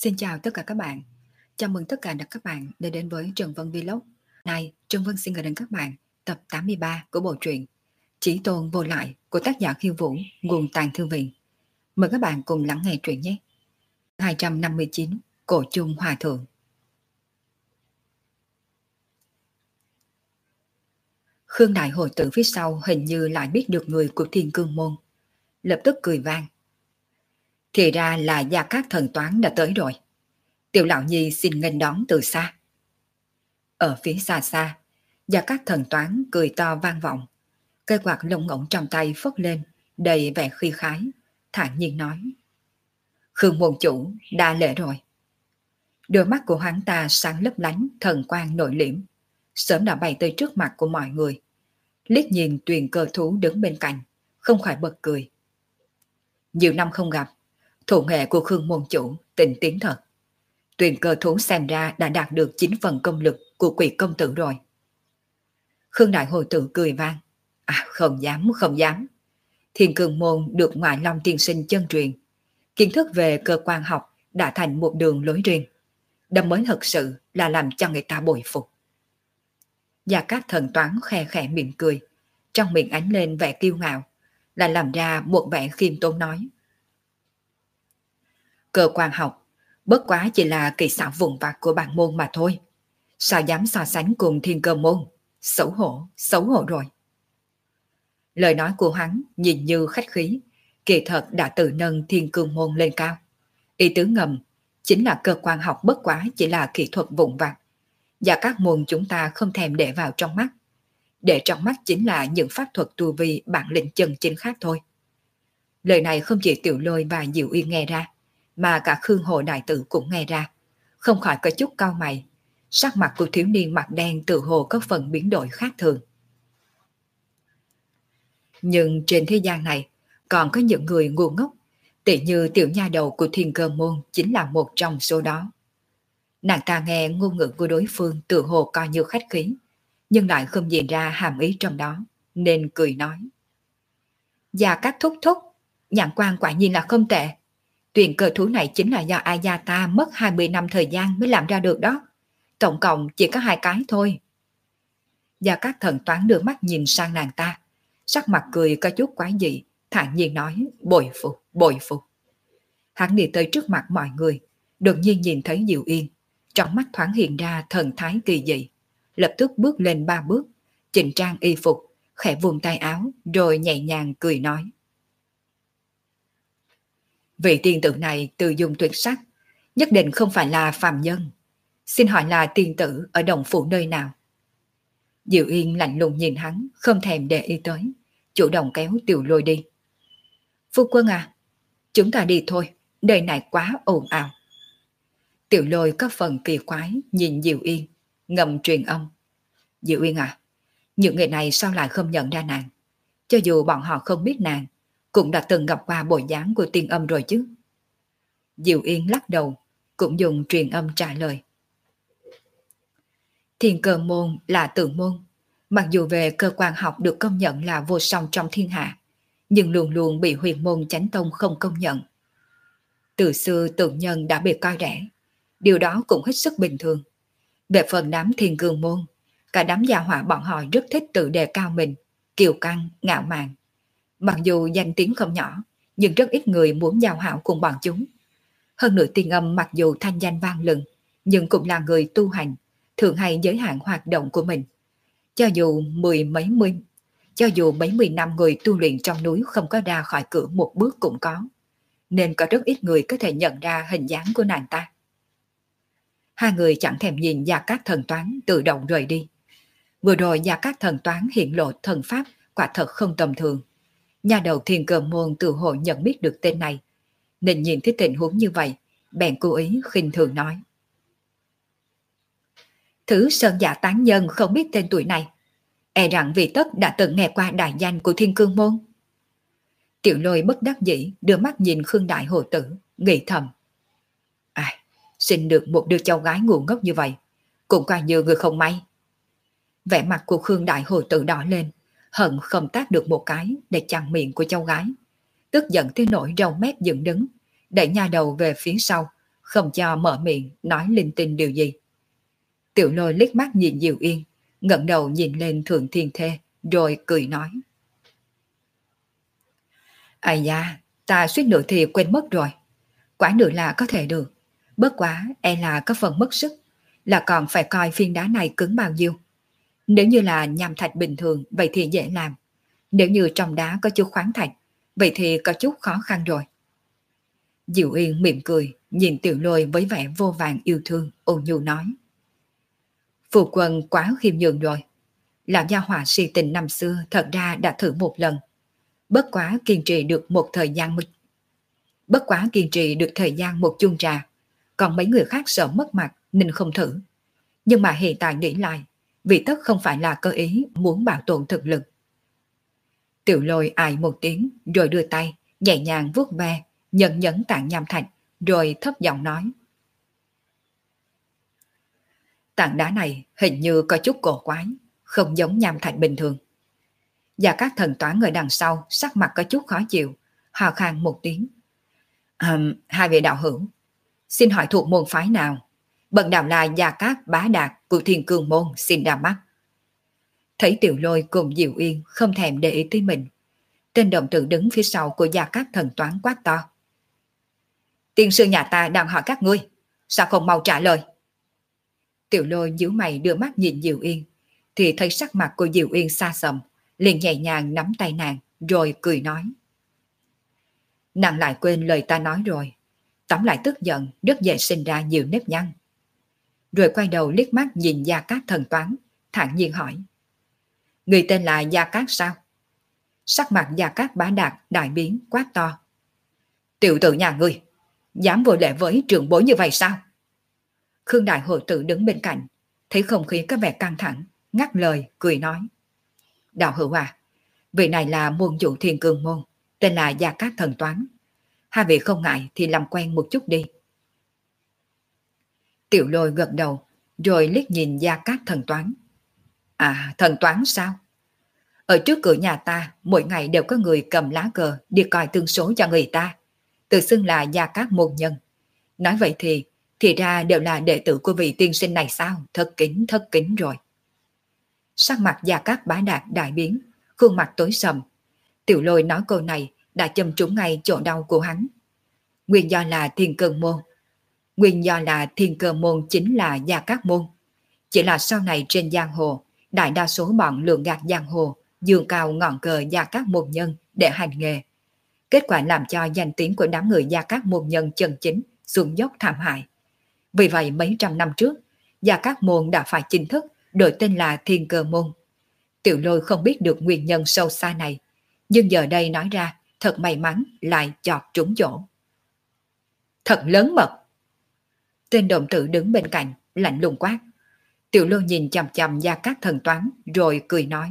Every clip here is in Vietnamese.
Xin chào tất cả các bạn. Chào mừng tất cả các bạn đã đến với Trần Vân Vlog. Này, Trần Vân xin gửi đến các bạn tập 83 của bộ truyện Chí Tôn Vô Lại của tác giả Khiêu Vũ, nguồn Tàng Thư Viện. Mời các bạn cùng lắng nghe truyện nhé. 259 Cổ Chung Hòa Thượng. Khương Đại Hồi tử phía sau hình như lại biết được người của Thiên Cương Môn. Lập tức cười vang. Thì ra là Gia Cát Thần Toán đã tới rồi. Tiểu Lão Nhi xin nghênh đón từ xa. Ở phía xa xa, Gia Cát Thần Toán cười to vang vọng. Cây quạt lông ngỗng trong tay phất lên, đầy vẻ khí khái, thản nhiên nói. Khương môn chủ đã lễ rồi. Đôi mắt của hắn ta sáng lấp lánh, thần quang nội liễm, sớm đã bay tới trước mặt của mọi người. Liếc nhìn Tuyền Cơ Thú đứng bên cạnh, không khỏi bật cười. Nhiều năm không gặp, thủ nghệ của Khương môn chủ tinh tiến thật. Tuyền Cơ Thú xem ra đã đạt được 9 phần công lực của Quỷ công tử rồi. Khương Đại Hồi tử cười vang. Không dám, không dám. Thiên Cương Môn được Ngoại Long tiên sinh chân truyền. Kiến thức về cơ quan học đã thành một đường lối riêng. Đâm mới thật sự là làm cho người ta bội phục. Gia Cát Thần Toán khe khẽ mỉm cười, trong miệng ánh lên vẻ kiêu ngạo, là làm ra một vẻ khiêm tốn nói. Cơ quan học bất quá chỉ là kỳ xảo vụn vặt của bản môn mà thôi. Sao dám so sánh cùng Thiên Cơ Môn? Xấu hổ rồi. Lời nói của hắn nhìn như khách khí, kỳ thật đã tự nâng Thiên Cương Môn lên cao. Ý tứ ngầm chính là cơ quan học bất quá chỉ là kỹ thuật vụn vặt, và các môn chúng ta không thèm để vào trong mắt. Để trong mắt chính là những pháp thuật tu vi bản lĩnh chân chính khác thôi. Lời này không chỉ Tiểu Lôi và Diệu Yên nghe ra, mà cả Khương Hồ Đại Tử cũng nghe ra, không khỏi có chút cau mày. Sắc mặt của thiếu niên mặt đen tự hồ có phần biến đổi khác thường. Nhưng trên thế gian này còn có những người ngu ngốc, tỉ như tiểu nha đầu của Thiên Cơ Môn chính là một trong số đó. Nàng ta nghe ngôn ngữ của đối phương tự hồ coi như khách khí, nhưng lại không nhìn ra hàm ý trong đó, nên cười nói. Gia Cát thúc thúc, nhãn quan quả nhiên là không tệ. Tuyền Cơ Thú này chính là do ai gia ta mất 20 năm thời gian mới làm ra được đó. Tổng cộng chỉ có 2 cái thôi. Gia Cát Thần Toán đưa mắt nhìn sang nàng ta, sắc mặt cười có chút quái dị, thản nhiên nói bội phục. Hắn đi tới trước mặt mọi người, đột nhiên nhìn thấy Diệu Yên, trong mắt thoáng hiện ra thần thái kỳ dị, lập tức bước lên 3 bước, chỉnh trang y phục, khẽ vùng tay áo, rồi nhẹ nhàng cười nói. Vị tiên tử này từ dung tuyệt sắc, nhất định không phải là phàm nhân. Xin hỏi là tiên tử ở đồng phủ nơi nào? Diệu Yên lạnh lùng nhìn hắn, không thèm để ý tới, chủ động kéo Tiểu Lôi đi. Phu quân à, chúng ta đi thôi, nơi này quá ồn ào. Tiểu Lôi có phần kỳ quái nhìn Diệu Yên, ngầm truyền âm. Diệu Yên à, những người này sao lại không nhận ra nàng? Cho dù bọn họ không biết nàng, cũng đã từng gặp qua bộ dáng của tiên âm rồi chứ. Diệu Yên lắc đầu, cũng dùng truyền âm trả lời. Thiên Cơ Môn là tự môn, mặc dù về cơ quan học được công nhận là vô song trong thiên hạ, nhưng luôn luôn bị Huyền Môn Chánh Tông không công nhận. Từ xưa tự nhân đã bị coi rẻ, điều đó cũng hết sức bình thường. Về phần đám Thiên Cương Môn, cả đám gia hỏa bọn họ rất thích tự đề cao mình, kiêu căng, ngạo mạn. Mặc dù danh tiếng không nhỏ, nhưng rất ít người muốn giao hảo cùng bọn chúng. Hơn nữa tiên âm mặc dù thanh danh vang lừng, nhưng cũng là người tu hành, thường hay giới hạn hoạt động của mình. Cho dù mấy mươi năm người tu luyện trong núi không có ra khỏi cửa một bước cũng có, nên có rất ít người có thể nhận ra hình dáng của nàng ta. Hai người chẳng thèm nhìn Gia Cát Thần Toán tự động rời đi. Vừa rồi Gia Cát Thần Toán hiện lộ thần pháp quả thật không tầm thường. Nhà đầu Thiên Cơ Môn tự hồ nhận biết được tên này, nên nhìn thấy tình huống như vậy, bèn cố ý khinh thường nói. Thứ sơn giả tán nhân không biết tên tuổi này, e rằng vì tất đã từng nghe qua đại danh của Thiên Cương Môn. Tiểu Lôi bất đắc dĩ đưa mắt nhìn Khương Đại Hồ Tử, nghĩ thầm. Sinh được một đứa cháu gái ngu ngốc như vậy, cũng coi như người không may. Vẻ mặt của Khương Đại Hồ Tử đỏ lên, hận không tác được một cái để chặn miệng của cháu gái. Tức giận tới nỗi râu mép dựng đứng, đẩy nha đầu về phía sau, không cho mở miệng nói linh tinh điều gì. Tiểu Lôi liếc mắt nhìn Diệu Yên, ngẩng đầu nhìn lên Thượng Thiên Thê, rồi cười nói. Ây da, ta suýt nữa thì quên mất rồi. Quả nữa là có thể được. Bất quá e là có phần mất sức, là còn phải coi phiến đá này cứng bao nhiêu. Nếu như là nham thạch bình thường, vậy thì dễ làm. Nếu như trong đá có chút khoáng thạch, vậy thì có chút khó khăn rồi. Diệu Yên mỉm cười, nhìn Tiểu Lôi với vẻ vô vàn yêu thương, ôn nhu nói. Phu quân quá khiêm nhường rồi. Lão gia hỏa si tình năm xưa thật ra đã thử một lần. Bất quá kiên trì được thời gian một chung trà. Còn mấy người khác sợ mất mặt nên không thử. Nhưng mà hiện tại nghĩ lại, vì tất không phải là cơ ý muốn bảo tồn thực lực. Tiểu Lôi ai một tiếng rồi đưa tay, nhẹ nhàng vuốt ve, nhấn nhấn tảng nham thạch, rồi thấp giọng nói. Tảng đá này hình như có chút cổ quái, không giống nham thạch bình thường. Và các thần toán người đằng sau sắc mặt có chút khó chịu, hò khan một tiếng. Hai vị đạo hữu, xin hỏi thuộc môn phái nào? Bần đạo là Gia Cát Bá Đạt của Thiên Cương Môn, xin ra mắt. Thấy Tiểu Lôi cùng Diệu Yên không thèm để ý tới mình, tên đồng tử đứng phía sau của Gia Cát thần toán quát to. Tiên sư nhà ta đang hỏi các ngươi, sao không mau trả lời? Tiểu Lôi nhíu mày đưa mắt nhìn Diệu Yên, thì thấy sắc mặt của Diệu Yên xa sầm, liền nhẹ nhàng nắm tay nàng, rồi cười nói. Nàng lại quên lời ta nói rồi, tóm lại tức giận rất dễ sinh ra nhiều nếp nhăn. Rồi quay đầu liếc mắt nhìn Gia Cát thần toán, thản nhiên hỏi. Người tên là Gia Cát sao? Sắc mặt Gia Cát Bá Đạt đại biến quát to. Tiểu tử nhà ngươi, dám vô lễ với trưởng bối như vậy sao? Khương Đại Hội Tử đứng bên cạnh, thấy không khí có vẻ căng thẳng, ngắt lời, cười nói. Đạo hữu à, vị này là môn chủ Thiên Cương Môn, tên là Gia Cát thần toán. Hai vị không ngại thì làm quen một chút đi. Tiểu Lôi gật đầu, rồi liếc nhìn Gia Cát thần toán. À, thần toán sao? Ở trước cửa nhà ta, mỗi ngày đều có người cầm lá cờ đi coi tương số cho người ta, tự xưng là Gia Cát môn nhân. Nói vậy thì ra đều là đệ tử của vị tiên sinh này sao? Thất kính rồi. Sắc mặt Gia Cát Bá Đạt đại biến, khuôn mặt tối sầm. Tiểu Lôi nói câu này đã châm trúng ngay chỗ đau của hắn. Nguyên do là Thiên Cơ Môn chính là Gia Cát môn. Chỉ là sau này trên giang hồ, đại đa số bọn lường gạt giang hồ dương cao ngọn cờ Gia Cát môn nhân để hành nghề. Kết quả làm cho danh tiếng của đám người Gia Cát môn nhân chân chính xuống dốc thảm hại. Vì vậy mấy trăm năm trước, Gia Cát môn đã phải chính thức đổi tên là Thiên Cơ Môn. Tiểu Lôi không biết được nguyên nhân sâu xa này, nhưng giờ đây nói ra thật may mắn lại chọt trúng chỗ. Thật lớn mật. Tên đồng tử đứng bên cạnh lạnh lùng quát. Tiểu Lôi nhìn chằm chằm Gia Cát thần toán rồi cười nói.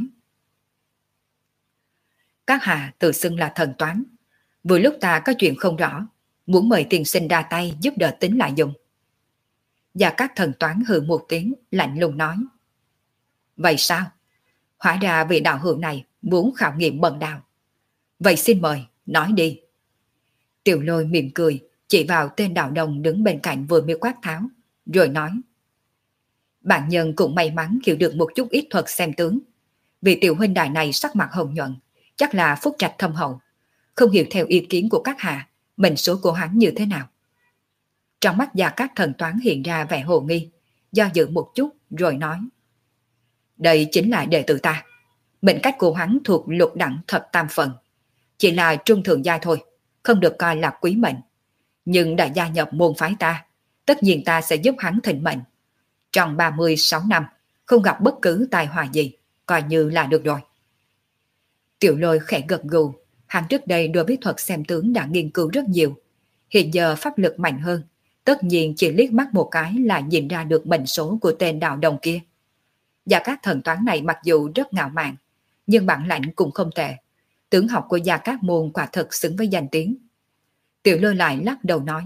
Các hạ tự xưng là thần toán, vừa lúc ta có chuyện không rõ, muốn mời tiền sinh ra tay giúp đỡ tính lại dùng. Gia Cát thần toán hừ một tiếng lạnh lùng nói. Vậy sao? Hóa ra vị đạo hữu này muốn khảo nghiệm bần đạo. Vậy xin mời, nói đi. Tiểu Lôi mỉm cười, chỉ vào tên đạo đồng đứng bên cạnh vừa mới quát tháo, rồi nói. Bạn nhân cũng may mắn hiểu được một chút ít thuật xem tướng. Vị tiểu huynh đài này sắc mặt hồng nhuận, chắc là phúc trạch thâm hậu. Không hiểu theo ý kiến của các hạ, mệnh số của hắn như thế nào. Trong mắt Gia Cát thần toán hiện ra vẻ hồ nghi, do dự một chút rồi nói. Đây chính là đệ tử ta. Mệnh cách của hắn thuộc lục đẳng thập tam phần. Chỉ là trung thượng giai thôi, không được coi là quý mệnh. Nhưng đã gia nhập môn phái ta, tất nhiên ta sẽ giúp hắn thịnh mệnh. Trong 36 năm, không gặp bất cứ tai họa gì, coi như là được rồi. Tiểu Lôi khẽ gật gù, hắn trước đây đối với thuật xem tướng đã nghiên cứu rất nhiều. Hiện giờ pháp lực mạnh hơn, tất nhiên chỉ liếc mắt một cái là nhìn ra được mệnh số của tên đạo đồng kia. Gia Cát thần toán này mặc dù rất ngạo mạn, nhưng bản lãnh cũng không tệ. Tướng học của Gia Cát môn quả thật xứng với danh tiếng. Tiểu Lôi lại lắc đầu nói.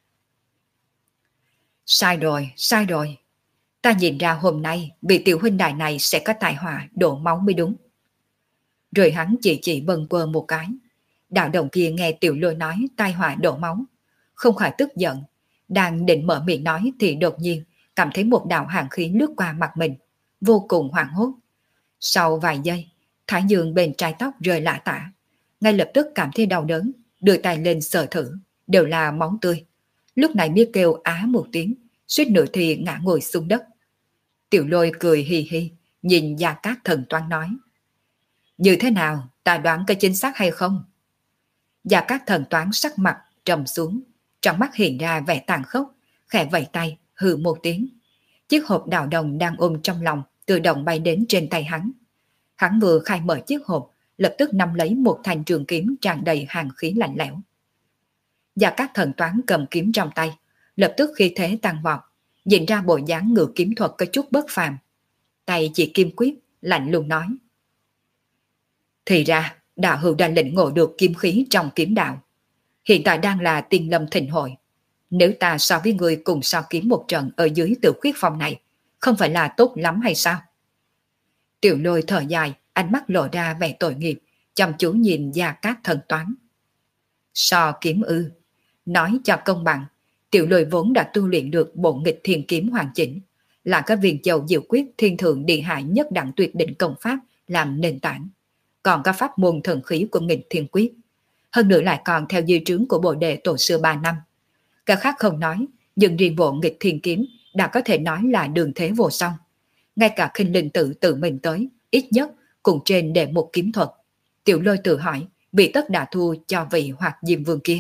Sai rồi. Ta nhìn ra hôm nay vị tiểu huynh đài này sẽ có tai họa đổ máu mới đúng. Rồi hắn chỉ bâng quơ một cái. Đạo đồng kia nghe Tiểu Lôi nói tai họa đổ máu, không khỏi tức giận, Đang định mở miệng nói thì đột nhiên cảm thấy một đạo hàn khí lướt qua mặt mình, vô cùng hoảng hốt. Sau vài giây, thái dương bên trái tóc rơi lả tả. Ngay lập tức cảm thấy đau đớn, đưa tay lên sờ thử, đều là máu tươi. Lúc này biết kêu á một tiếng, suýt nữa thì ngã ngồi xuống đất. Tiểu Lôi cười hì hì, nhìn Gia Cát Thần Toán nói. Như thế nào, ta đoán có chính xác hay không? Gia Cát Thần Toán sắc mặt trầm xuống, trong mắt hiện ra vẻ tàn khốc, khẽ vẫy tay, hừ một tiếng. Chiếc hộp đào đồng đang ôm trong lòng tự động bay đến trên tay hắn. Hắn vừa khai mở chiếc hộp, lập tức nắm lấy một thanh trường kiếm tràn đầy hàn khí lạnh lẽo. Gia Cát Thần Toán cầm kiếm trong tay, lập tức khí thế tăng vọt, nhìn ra bộ dáng ngự kiếm thuật có chút bất phàm. Tay chỉ kim quyết, lạnh lùng nói. Thì ra, đạo hữu đã lĩnh ngộ được kiếm khí trong kiếm đạo. Hiện tại đang là tiên lâm thịnh hội. Nếu ta so với người cùng so kiếm một trận ở dưới Tử Khuyết Phong này, không phải là tốt lắm hay sao? Tiểu Lôi thở dài, ánh mắt lộ ra vẻ tội nghiệp, chăm chú nhìn Gia Cát Thần Toán. So kiếm ư? Nói cho công bằng, Tiểu Lôi vốn đã tu luyện được bộ nghịch thiên kiếm hoàn chỉnh, là cái viên châu diệu quyết thiên thượng địa hải nhất đẳng tuyệt đỉnh công pháp làm nền tảng, còn có pháp môn thần khí của nghịch thiên quyết. Hơn nữa lại còn theo di trướng của bộ đệ tổ xưa 3 năm. Cả khác không nói, nhưng riêng bộ nghịch thiên kiếm đã có thể nói là đường thế vô song. Ngay cả Khinh Linh Tử tự mình tới, ít nhất cùng trên đệ một kiếm thuật. Tiểu Lôi tự hỏi, vị tất đã thua cho vị hoặc Diêm Vương kia.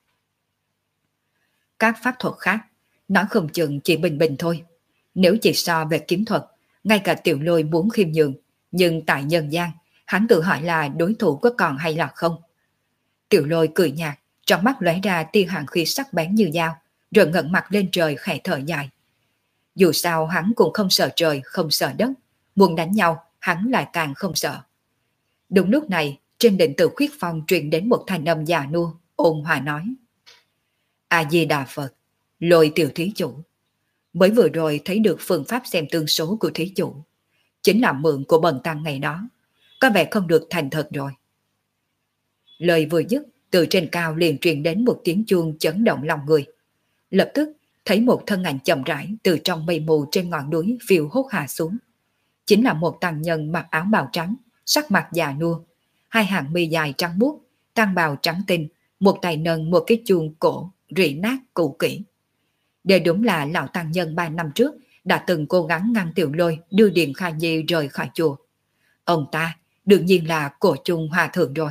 Các pháp thuật khác, nói không chừng chỉ bình bình thôi. Nếu chỉ so về kiếm thuật, ngay cả Tiểu Lôi muốn khiêm nhường, nhưng tại nhân gian, hắn tự hỏi là đối thủ có còn hay là không. Tiểu Lôi cười nhạt, trong mắt lóe ra tia hàn khí sắc bén như dao, rồi ngẩng mặt lên trời khẽ thở dài. Dù sao hắn cũng không sợ trời, không sợ đất, muốn đánh nhau hắn lại càng không sợ. Đúng lúc này, trên đỉnh Tử Khuyết Phong truyền đến một thanh âm già nua, ôn hòa nói. A Di Đà Phật, Lôi tiểu thí chủ. Mới vừa rồi thấy được phương pháp xem tương số của thí chủ, chính là mượn của bần tăng ngày đó, có vẻ không được thành thật rồi. Lời vừa dứt, từ trên cao liền truyền đến một tiếng chuông chấn động lòng người. Lập tức thấy một thân ảnh chậm rãi từ trong mây mù trên ngọn núi phiêu hốt hạ xuống. Chính là một tăng nhân mặc áo bào trắng, sắc mặt già nua, hai hàng mi dài trắng buốt, tăng bào trắng tinh, một tay nâng một cái chuông cổ rỉ nát cũ kỹ. Đây đúng là lão tăng nhân 3 năm trước đã từng cố gắng ngăn Tiểu Lôi đưa Điền Kha Nhi rời khỏi chùa. Ông ta đương nhiên là Cổ Chung Hòa Thượng rồi.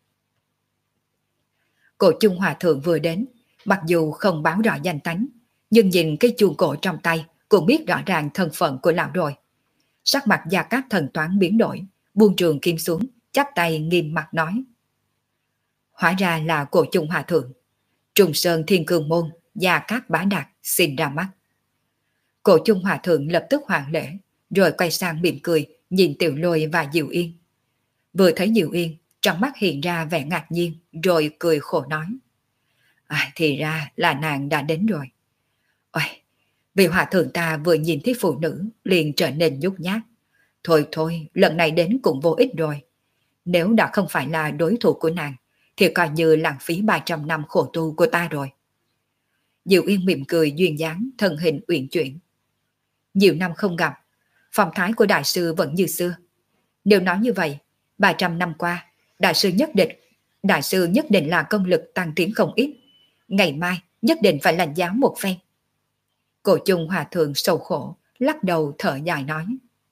Cổ Chung Hòa Thượng vừa đến, mặc dù không báo rõ danh tánh, nhưng nhìn cái chuông cổ trong tay cũng biết rõ ràng thân phận của lão rồi. Sắc mặt Gia Cát Thần Toán biến đổi, buông trường kim xuống, chắp tay nghiêm mặt nói. Hóa ra là Cổ Chung Hòa Thượng. Trùng Sơn Thiên Cương Môn, Gia Cát Bá Đạt xin ra mắt. Cổ Chung Hòa Thượng lập tức hoàn lễ, rồi quay sang mỉm cười, nhìn Tiểu Lôi và Diệu Yên. Vừa thấy Diệu Yên, trong mắt hiện ra vẻ ngạc nhiên, rồi cười khổ nói. Thì ra là nàng đã đến rồi. Ôi, vị hòa thượng ta vừa nhìn thấy phụ nữ, liền trở nên nhút nhát. Thôi thôi, lần này đến cũng vô ích rồi. Nếu đã không phải là đối thủ của nàng, thì coi như lãng phí 300 năm khổ tu của ta rồi. Diệu Yên mỉm cười duyên dáng, thân hình uyển chuyển. Nhiều năm không gặp, phong thái của đại sư vẫn như xưa. Nếu nói như vậy, 300 năm qua, đại sư nhất định là công lực tăng tiến không ít. Ngày mai nhất định phải lãnh giáo một phen. Cổ Chung Hòa Thượng sầu khổ, lắc đầu thở dài nói.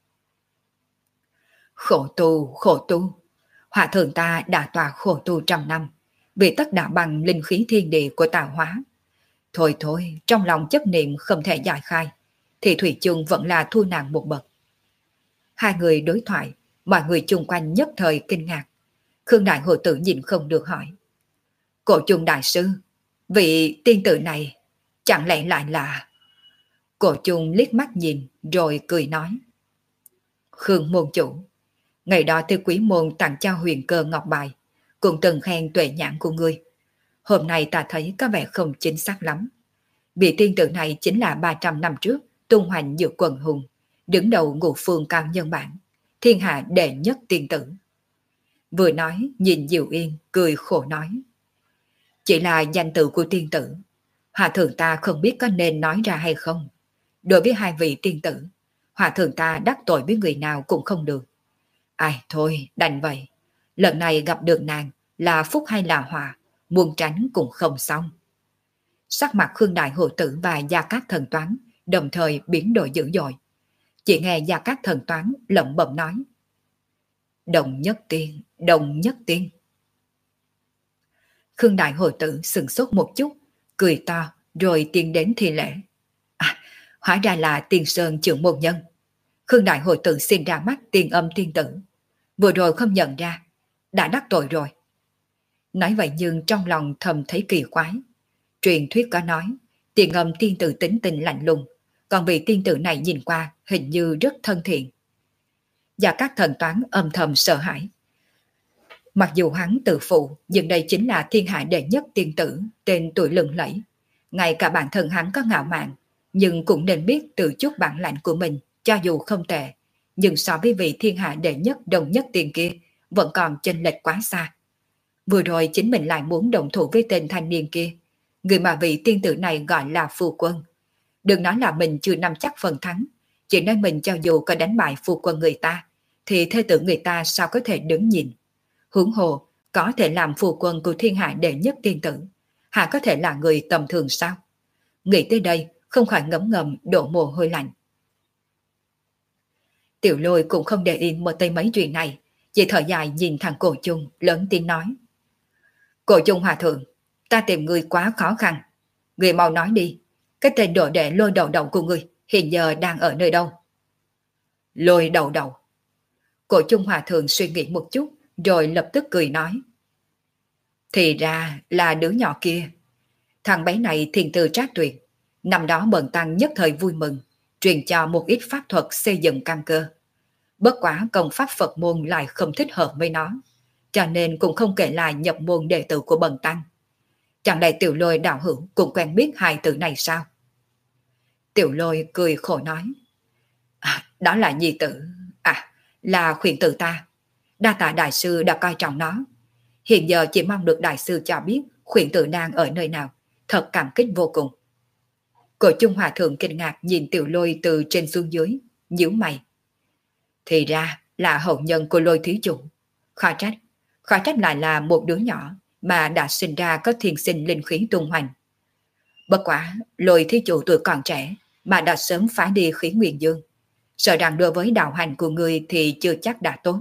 Khổ tu, Hòa Thượng ta đã tọa khổ tu trăm năm, vì tất đã bằng linh khí thiên địa của tạo hóa. Thôi thôi, trong lòng chấp niệm không thể giải khai, thì thủy chung vẫn là thua nàng một bậc. Hai người đối thoại, mọi người chung quanh nhất thời kinh ngạc. Khương Đại Hồ Tử nhìn không được hỏi. Cổ Chung đại sư, vị tiên tử này chẳng lẽ lại là... Cổ Chung liếc mắt nhìn rồi cười nói. Khương môn chủ, ngày đó Tư Quý môn tặng cho Huyền Cơ ngọc bài, cũng từng khen tuệ nhãn của ngươi. Hôm nay ta thấy có vẻ không chính xác lắm. Vị tiên tử này chính là 300 năm trước tung hoành giữa quần hùng, đứng đầu ngũ phương cao nhân bản, thiên hạ đệ nhất tiên tử. Vừa nói nhìn Diệu Yên cười khổ nói. Chỉ là danh tự của tiên tử, Hòa thượng ta không biết có nên nói ra hay không. Đối với hai vị tiên tử, hòa thượng ta đắc tội với người nào cũng không được. Ai thôi, đành vậy. Lần này gặp được nàng là phúc hay là họa, muốn tránh cũng không xong. Sắc mặt Khương Đại Hộ Tử và Gia Cát Thần Toán đồng thời biến đổi dữ dội. Chỉ nghe Gia Cát Thần Toán lẩm bẩm nói: Đồng nhất tiên, đồng nhất tiên. Khương Đại Hộ Tử sừng sốt một chút, cười to rồi tiến đến thi lễ. À, hóa ra là Tiên Sơn trưởng môn nhân. Khương Đại Hộ Tử xin ra mắt Tiên Âm tiên tử. Vừa rồi không nhận ra, đã đắc tội rồi. Nói vậy nhưng trong lòng thầm thấy kỳ quái. Truyền thuyết có nói, Tiên Âm tiên tử tính tình lạnh lùng, còn vị tiên tử này nhìn qua hình như rất thân thiện. Và các thần toán âm thầm sợ hãi. Mặc dù hắn tự phụ, nhưng đây chính là thiên hạ đệ nhất tiên tử, tên tuổi lừng lẫy. Ngay cả bản thân hắn có ngạo mạn, nhưng cũng nên biết tự chút bản lãnh của mình, cho dù không tệ. Nhưng so với vị thiên hạ đệ nhất đồng nhất tiền kia, vẫn còn chênh lệch quá xa. Vừa rồi chính mình lại muốn đồng thủ với tên thanh niên kia, người mà vị tiên tử này gọi là phu quân. Đừng nói là mình chưa nắm chắc phần thắng, chỉ nói mình cho dù có đánh bại phu quân người ta, thì thê tử người ta sao có thể đứng nhìn. Huống hồ, có thể làm phu quân của thiên hạ đệ nhất tiên tử, hạ có thể là người tầm thường sao? Nghĩ tới đây, không khỏi ngấm ngầm đổ mồ hôi lạnh. Tiểu Lôi cũng không để yên một tay mấy chuyện này, chỉ thở dài nhìn thằng Cổ Chung lớn tiếng nói: Cổ Chung hòa thượng, ta tìm người quá khó khăn, người mau nói đi, cái tên đồ đệ Lôi đầu đầu của người hiện giờ đang ở nơi đâu? Lôi đầu đầu. Cổ Chung hòa thượng suy nghĩ một chút, rồi lập tức cười nói: Thì ra là đứa nhỏ kia. Thằng bé này thiền tư trác tuyệt, năm đó bần tăng nhất thời vui mừng, truyền cho một ít pháp thuật xây dựng căn cơ. Bất quá công pháp Phật môn lại không thích hợp với nó, cho nên cũng không kể lại nhập môn đệ tử của bần tăng. Chẳng lẽ Tiểu Lôi đạo hữu cũng quen biết hai từ này sao? Tiểu Lôi cười khổ nói: Đó là nhi tử, là khuyển tử ta. Đa tạ đại sư đã coi trọng nó. Hiện giờ chỉ mong được đại sư cho biết khuyển tử đang ở nơi nào, thật cảm kích vô cùng. Cổ Chung hòa thượng kinh ngạc nhìn Tiểu Lôi từ trên xuống dưới, nhíu mày. Thì ra là hậu nhân của Lôi thí chủ. Khó trách lại là một đứa nhỏ mà đã sinh ra có thiên sinh linh khí tung hoành. Bất quả Lôi thí chủ tuổi còn trẻ mà đã sớm phá đi khí nguyên dương, sợ rằng đối với đạo hành của người thì chưa chắc đã tốt.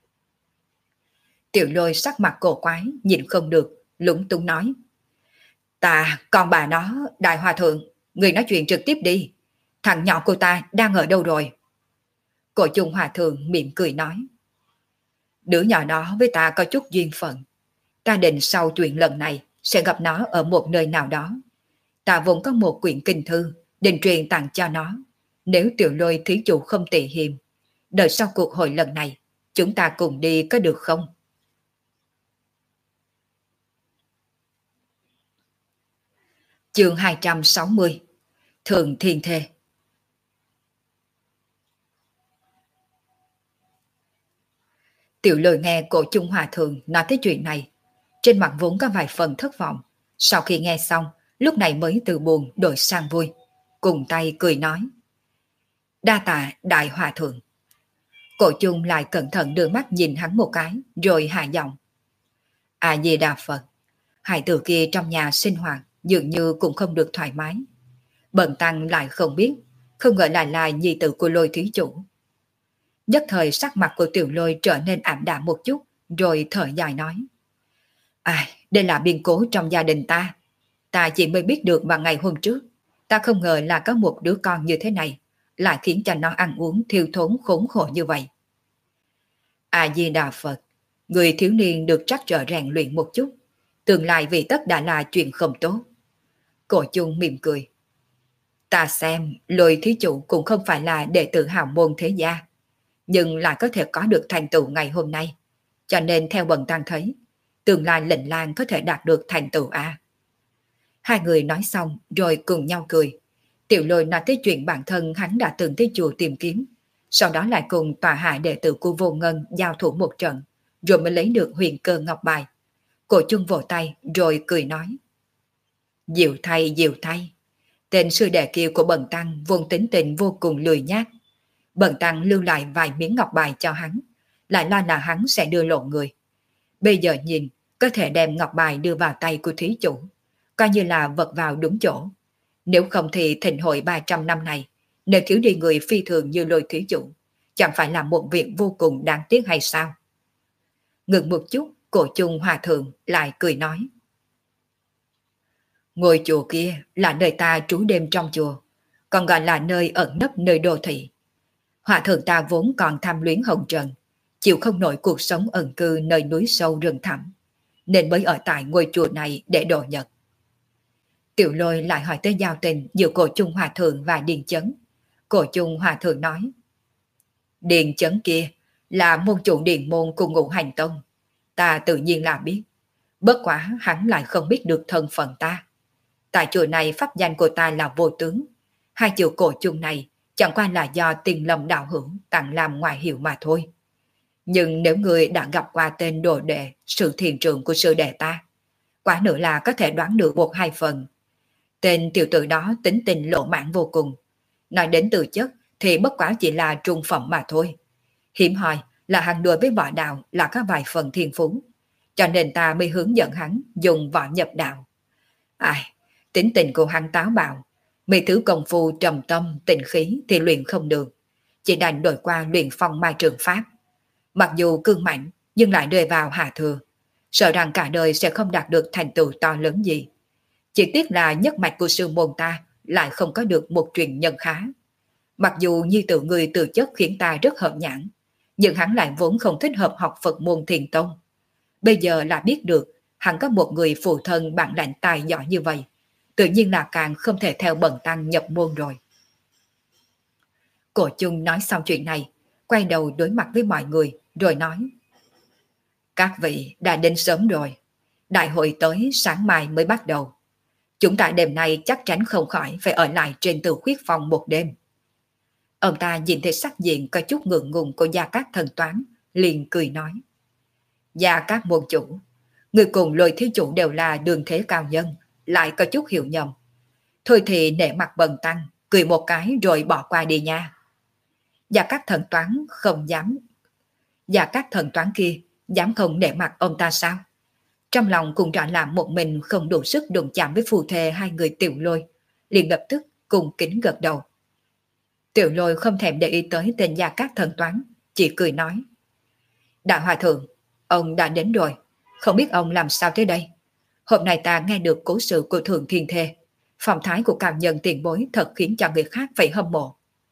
Tiểu Lôi sắc mặt cổ quái, nhìn không được, lúng túng nói: Ta, con bà nó, đại hòa thượng, người nói chuyện trực tiếp đi. Thằng nhỏ của ta đang ở đâu rồi? Cổ Chung hòa thượng mỉm cười nói: Đứa nhỏ đó với ta có chút duyên phận. Ta định sau chuyện lần này sẽ gặp nó ở một nơi nào đó. Ta vốn có một quyển kinh thư, định truyền tặng cho nó. Nếu Tiểu Lôi thí chủ không tị hiềm, đợi sau cuộc hội lần này, chúng ta cùng đi có được không? Chương 260 Thường Thiên Thê. Tiểu Lôi nghe Cổ Chung hòa thượng nói tới chuyện này, trên mặt vốn có vài phần thất vọng. Sau khi nghe xong, lúc này mới từ buồn đổi sang vui, cùng tay cười nói: Đa tạ đại hòa thượng. Cổ Chung lại cẩn thận đưa mắt nhìn hắn một cái, rồi hạ giọng: A Di Đà Phật. Hải tử kia trong nhà sinh hoạt dường như cũng không được thoải mái. Bần tăng lại không biết, không ngờ lại là nhi tử của Lôi thí chủ. Nhất thời sắc mặt của Tiểu Lôi trở nên ảm đạm một chút, rồi thở dài nói: đây là biến cố trong gia đình ta. Ta chỉ mới biết được vào ngày hôm trước. Ta không ngờ là có một đứa con như thế này, lại khiến cho nó ăn uống thiếu thốn khốn khổ như vậy. A Di Đà Phật, người thiếu niên được trắc trở rèn luyện một chút, tương lai vì tất đã là chuyện không tốt. Cổ Chung mỉm cười: Ta xem Lôi thí chủ cũng không phải là đệ tử hào môn thế gia, nhưng lại có thể có được thành tựu ngày hôm nay. Cho nên theo bần tăng thấy, tương lai Lệnh Lang có thể đạt được thành tựu a. Hai người nói xong rồi cùng nhau cười. Tiểu Lôi nói tới chuyện bản thân hắn đã từng tới chùa tìm kiếm, sau đó lại cùng tòa hạ đệ tử của Vô Ngân giao thủ một trận, rồi mới lấy được huyền cơ ngọc bài. Cổ Chung vỗ tay rồi cười nói: Diệu thay, diệu thay. Tên sư đệ kia của Bần Tăng vốn tính tình vô cùng lười nhác. Bần Tăng lưu lại vài miếng ngọc bài cho hắn, lại lo là hắn sẽ đưa lộ người. Bây giờ nhìn, có thể đem ngọc bài đưa vào tay của thí chủ, coi như là vật vào đúng chỗ. Nếu không thì thịnh hội 300 năm này, nếu thiếu đi người phi thường như Lôi thí chủ, chẳng phải là một việc vô cùng đáng tiếc hay sao? Ngừng một chút, Cổ Chung Hòa Thượng lại cười nói. Ngôi chùa kia là nơi ta trú đêm trong chùa, còn gọi là nơi ẩn nấp nơi đô thị. Hòa thượng ta vốn còn tham luyến hồng trần, chịu không nổi cuộc sống ẩn cư nơi núi sâu rừng thẳm, nên mới ở tại ngôi chùa này để độ nhật. Tiểu Lôi lại hỏi tới giao tình giữa Cổ Chung Hòa Thượng và Điền Chấn. Cổ Chung Hòa Thượng nói, Điền Chấn kia là môn chủ Điền môn cùng Ngũ Hành Tông, ta tự nhiên là biết. Bất quá hắn lại không biết được thân phận ta. Tại chùa này pháp danh của ta là Vô Tướng. Hai chữ Cổ Chung này chẳng qua là do Tiền Lâm đạo hữu tặng làm ngoại hiệu mà thôi. Nhưng nếu người đã gặp qua tên đồ đệ, sự thiền trưởng của sư đệ ta, quả nữa là có thể đoán được một hai phần. Tên tiểu tử đó tính tình lộ mãn vô cùng. Nói đến từ chất thì bất quá chỉ là trung phẩm mà thôi. Hiểm hoi là hắn đối với võ đạo là có vài phần thiên phú, cho nên ta mới hướng dẫn hắn dùng võ nhập đạo. Ai, tính tình của hắn táo bạo, mấy thứ công phu trầm tâm, tịnh khí thì luyện không được, chỉ đành đổi qua luyện phong mai trường pháp. Mặc dù cương mạnh nhưng lại rơi vào hạ thừa, sợ rằng cả đời sẽ không đạt được thành tựu to lớn gì. Chỉ tiếc là nhất mạch của sư môn ta lại không có được một truyền nhân khá. Mặc dù nhi tử người từ chất khiến ta rất hợp nhãn, nhưng hắn lại vốn không thích hợp học Phật môn Thiền Tông. Bây giờ là biết được hắn có một người phụ thân bản lãnh tài giỏi như vậy, tự nhiên là càng không thể theo Bần Tăng nhập môn rồi. Cổ Chung nói xong chuyện này, quay đầu đối mặt với mọi người rồi nói, các vị đã đến sớm rồi, đại hội tới sáng mai mới bắt đầu. Chúng ta đêm nay chắc chắn không khỏi phải ở lại trên Từ Khuyết Phòng một đêm. Ông ta nhìn thấy sắc diện có chút ngượng ngùng của Gia Cát Thần Toán, liền cười nói, Gia Cát môn chủ, người cùng Lôi thí chủ đều là đường thế cao nhân, lại có chút hiểu nhầm. Thôi thì nể mặt Bần Tăng, cười một cái rồi bỏ qua đi nha. Gia Cát Thần Toán không dám. Gia Cát Thần Toán kia dám không nể mặt ông ta sao? Trong lòng cũng rõ là một mình không đủ sức đụng chạm với phù thề hai người Tiểu Lôi, liền lập tức cùng kính gật đầu. Tiểu Lôi không thèm để ý tới tên Gia Cát Thần Toán, chỉ cười nói, Đại Hòa Thượng, ông đã đến rồi, không biết ông làm sao tới đây. Hôm nay ta nghe được cố sự của Thượng Thiên Thê, phong thái của cao nhân tiền bối thật khiến cho người khác phải hâm mộ.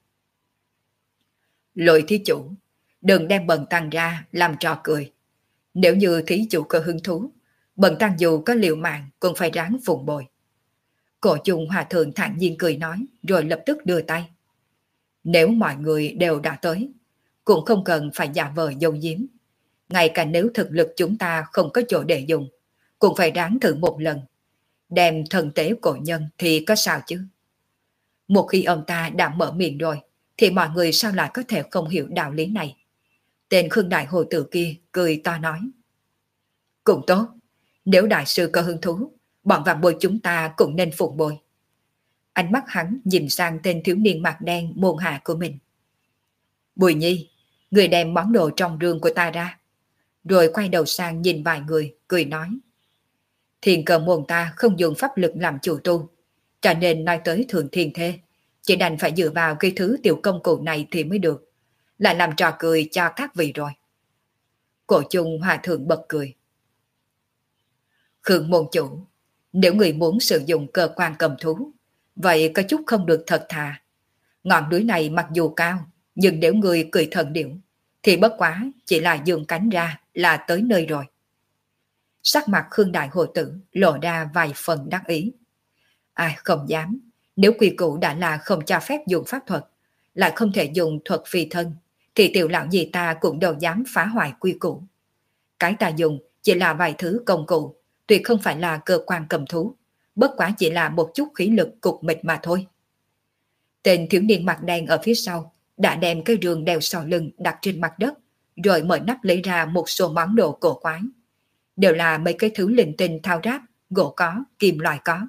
Lôi thí chủ, đừng đem Bần Tăng ra làm trò cười. Nếu như thí chủ có hứng thú, Bần Tăng dù có liều mạng cũng phải ráng phụng bồi. Cổ Chung Hòa Thượng thản nhiên cười nói, rồi lập tức đưa tay. Nếu mọi người đều đã tới, cũng không cần phải giả vờ dâu diếm. Ngay cả nếu thực lực chúng ta không có chỗ để dùng, cũng phải ráng thử một lần. Đem thần tế cổ nhân thì có sao chứ? Một khi ông ta đã mở miệng rồi, thì mọi người sao lại có thể không hiểu đạo lý này? Tên Khương Đại Hồ Tử kia cười to nói, cũng tốt, nếu đại sư có hứng thú, bọn vạn bối chúng ta cũng nên phụng bồi. Ánh mắt hắn nhìn sang tên thiếu niên mặt đen môn hạ của mình. Bùi Nhi, người đem món đồ trong rương của ta ra. Rồi quay đầu sang nhìn vài người, cười nói, Thiền Cờ môn ta không dùng pháp lực làm chủ tu, cho nên nói tới Thượng Thiên Thê, chỉ đành phải dựa vào cái thứ tiểu công cụ này thì mới được, lại làm trò cười cho các vị rồi. Cổ Chung Hòa Thượng bật cười. Khương môn chủ, nếu người muốn sử dụng cơ quan cầm thú, vậy có chút không được thật thà. Ngọn núi này mặc dù cao, nhưng nếu người cười thần điệu, thì bất quá chỉ là dương cánh ra là tới nơi rồi. Sắc mặt Khương Đại Hồ Tử lộ ra vài phần đắc ý. Ai không dám, nếu quy củ đã là không cho phép dùng pháp thuật, lại không thể dùng thuật phi thân, thì tiểu lão gì ta cũng đâu dám phá hoại quy củ. Cái ta dùng chỉ là vài thứ công cụ, tuyệt không phải là cơ quan cầm thú, bất quá chỉ là một chút khí lực cục mịch mà thôi. Tên thiếu niên mặt đen ở phía sau đã đem cái rương đeo sau lưng đặt trên mặt đất, rồi mở nắp lấy ra một số món đồ cổ quái. Đều là mấy cái thứ linh tinh thao ráp, gỗ có, kim loại có,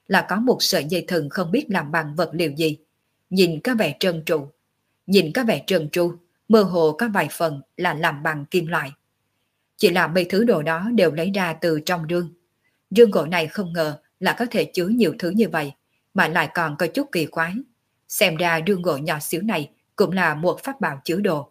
là có một sợi dây thừng không biết làm bằng vật liệu gì. Nhìn có vẻ trơn tru, mơ hồ có vài phần là làm bằng kim loại. Chỉ là mấy thứ đồ đó đều lấy ra từ trong rương. Rương gỗ này không ngờ là có thể chứa nhiều thứ như vậy, mà lại còn có chút kỳ quái. Xem ra rương gỗ nhỏ xíu này cũng là một pháp bảo chứa đồ.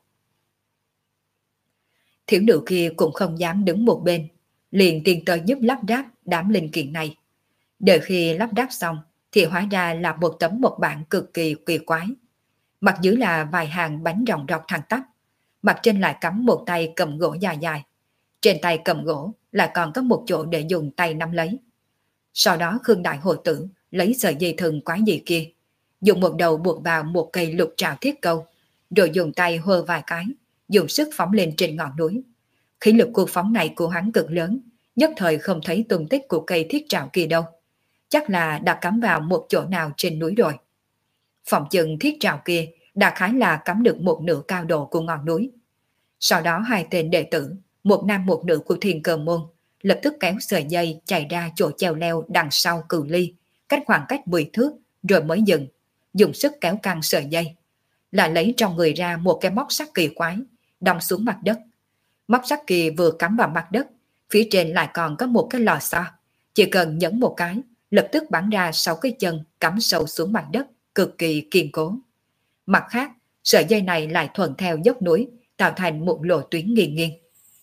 Thiếu nữ kia cũng không dám đứng một bên, liền tiến tới giúp lắp ráp đám linh kiện này. Đợi khi lắp ráp xong thì hóa ra là một tấm mộc bản cực kỳ kỳ quái. Mặt dưới là vài hàng bánh ròng rọc thẳng tắp, mặt trên lại cắm một tay cầm gỗ dài dài. Trên tay cầm gỗ lại còn có một chỗ để dùng tay nắm lấy. Sau đó Khương Đại Hồ Tử lấy sợi dây thừng quái dị kia, dùng một đầu buộc vào một cây lục trào thiết câu, rồi dùng tay hơ vài cái, dùng sức phóng lên trên ngọn núi. Khí lực cuộc phóng này của hắn cực lớn, nhất thời không thấy tung tích của cây thiết trào kia đâu. Chắc là đã cắm vào một chỗ nào trên núi rồi. Phòng chừng thiết trào kia đã khái là cắm được một nửa cao độ của ngọn núi. Sau đó hai tên đệ tử, một nam một nữ của Thiên Cơ Môn, lập tức kéo sợi dây chạy ra chỗ treo leo đằng sau cự ly, cách khoảng cách 10 thước, rồi mới dừng, dùng sức kéo căng sợi dây. Lại lấy trong người ra một cái móc sắt kỳ quái, đong xuống mặt đất. Móc sắt kia vừa cắm vào mặt đất, phía trên lại còn có một cái lò xo. Chỉ cần nhấn một cái, lập tức bắn ra 6 cái chân cắm sâu xuống mặt đất, cực kỳ kiên cố. Mặt khác, sợi dây này lại thuận theo dốc núi, tạo thành một lộ tuyến nghiêng nghiêng.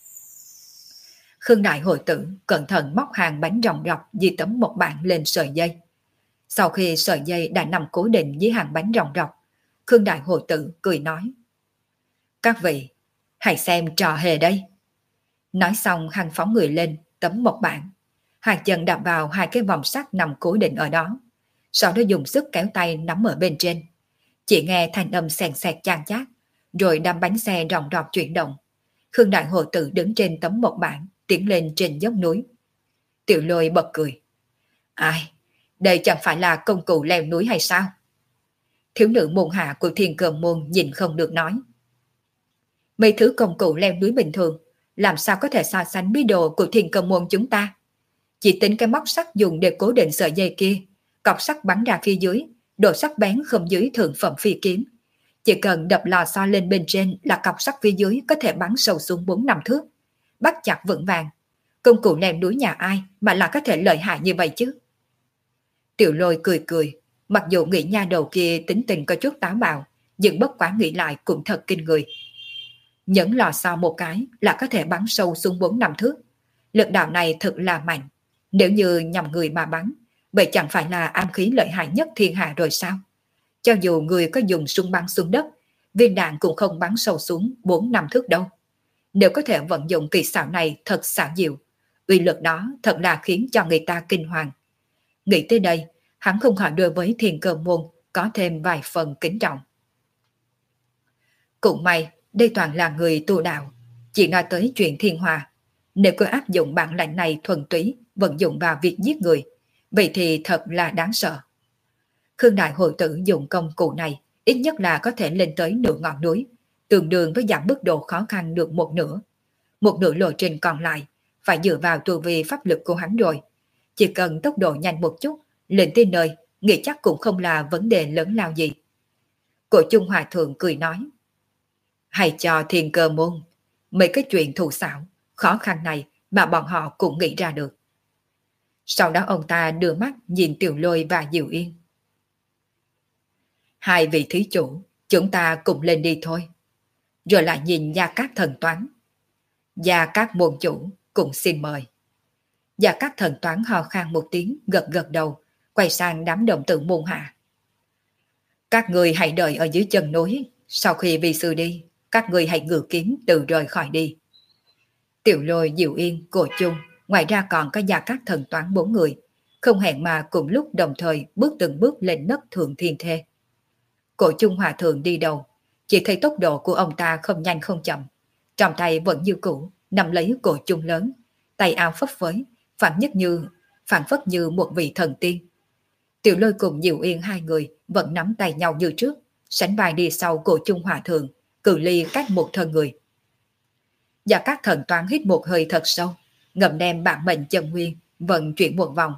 Khương Đại Hội Tử cẩn thận móc hàng bánh ròng rọc di tấm một bạn lên sợi dây. Sau khi sợi dây đã nằm cố định với hàng bánh ròng rọc, Khương Đại Hội Tử cười nói: "Các vị, hãy xem trò hề đây." Nói xong hắn phóng người lên tấm một bạn, hai chân đạp vào hai cái vòng sắt nằm cố định ở đó, sau đó dùng sức kéo tay nắm ở bên trên. Chỉ nghe thanh âm xèn xẹt chan chát, rồi đám bánh xe ròng rọc chuyển động. Khương Đại Hồ Tử đứng trên tấm một bảng tiến lên trên dốc núi. Tiểu Lôi bật cười: "Ai, đây chẳng phải là công cụ leo núi hay sao?" Thiếu nữ môn hạ của Thiên Cơ Môn nhìn không được nói: "Mấy thứ công cụ leo núi bình thường làm sao có thể so sánh với đồ của Thiên Cơ Môn chúng ta? Chỉ tính cái móc sắt dùng để cố định sợi dây kia, cọc sắt bắn ra phía dưới, độ sắc bén không dưới thượng phẩm phi kiếm. Chỉ cần đập lò xo lên bên trên là cọc sắt phía dưới có thể bắn sâu xuống 4-5 thước. Bắt chặt vững vàng. Công cụ leo núi nhà ai mà là có thể lợi hại như vậy chứ?" Tiểu Lôi cười cười, mặc dù nghĩ nha đầu kia tính tình có chút táo bạo, nhưng bất quá nghĩ lại cũng thật kinh người. Nhấn lò xo một cái là có thể bắn sâu xuống 4-5 thước. Lực đạo này thật là mạnh. Nếu như nhằm người mà bắn, vậy chẳng phải là am khí lợi hại nhất thiên hạ rồi sao? Cho dù người có dùng súng bắn xuống đất, viên đạn cũng không bắn sâu xuống 4-5 thước đâu. Nếu có thể vận dụng kỳ xảo này thật xảo diệu, uy lực đó thật là khiến cho người ta kinh hoàng. Nghĩ tới đây, hắn không khỏi đối với Thiên Cơ Môn có thêm vài phần kính trọng. Cũng may, đây toàn là người tu đạo, chỉ nói tới chuyện thiên hòa. Nếu cứ áp dụng bản lệnh này thuần túy, vận dụng vào việc giết người, vậy thì thật là đáng sợ. Khương Đại Hội Tử dùng công cụ này, ít nhất là có thể lên tới nửa ngọn núi, tương đương với giảm mức độ khó khăn được một nửa. Một nửa lộ trình còn lại, phải dựa vào tu vi pháp lực của hắn rồi. Chỉ cần tốc độ nhanh một chút, lên tới nơi, nghĩ chắc cũng không là vấn đề lớn lao gì. Cổ Chung Hòa Thượng cười nói: "Hãy cho Thiên Cơ Môn, mấy cái chuyện thù xảo, khó khăn này mà bọn họ cũng nghĩ ra được." Sau đó ông ta đưa mắt nhìn Tiểu Lôi và Diệu Yên: "Hai vị thí chủ, chúng ta cùng lên đi thôi." Rồi lại nhìn Gia Cát Thần Toán: "Gia Cát môn chủ, cũng xin mời." Gia Cát Thần Toán ho khan một tiếng, gật gật đầu, quay sang đám đồng tử môn hạ: "Các người hãy đợi ở dưới chân núi, sau khi vi sư đi, các người hãy ngự kiếm tự rời khỏi đi." Tiểu Lôi, Diệu Yên, Cổ Chung, ngoài ra còn có Gia Cát Thần Toán 4 người, không hẹn mà cùng lúc đồng thời bước từng bước lên nấc thượng thiên thê. Cổ Chung Hòa Thượng đi đầu, chỉ thấy tốc độ của ông ta không nhanh không chậm, trong tay vẫn như cũ nắm lấy cổ chung lớn, tay áo phấp phới, phảng phất như một vị thần tiên. Tiểu Lôi cùng Diệu Yên hai người vẫn nắm tay nhau như trước, sánh vai đi sau cổ Chung Hòa Thượng, cự ly cách một thân người. Và các thần toán hít một hơi thật sâu, ngầm đem bản mệnh chân nguyên vận chuyển một vòng,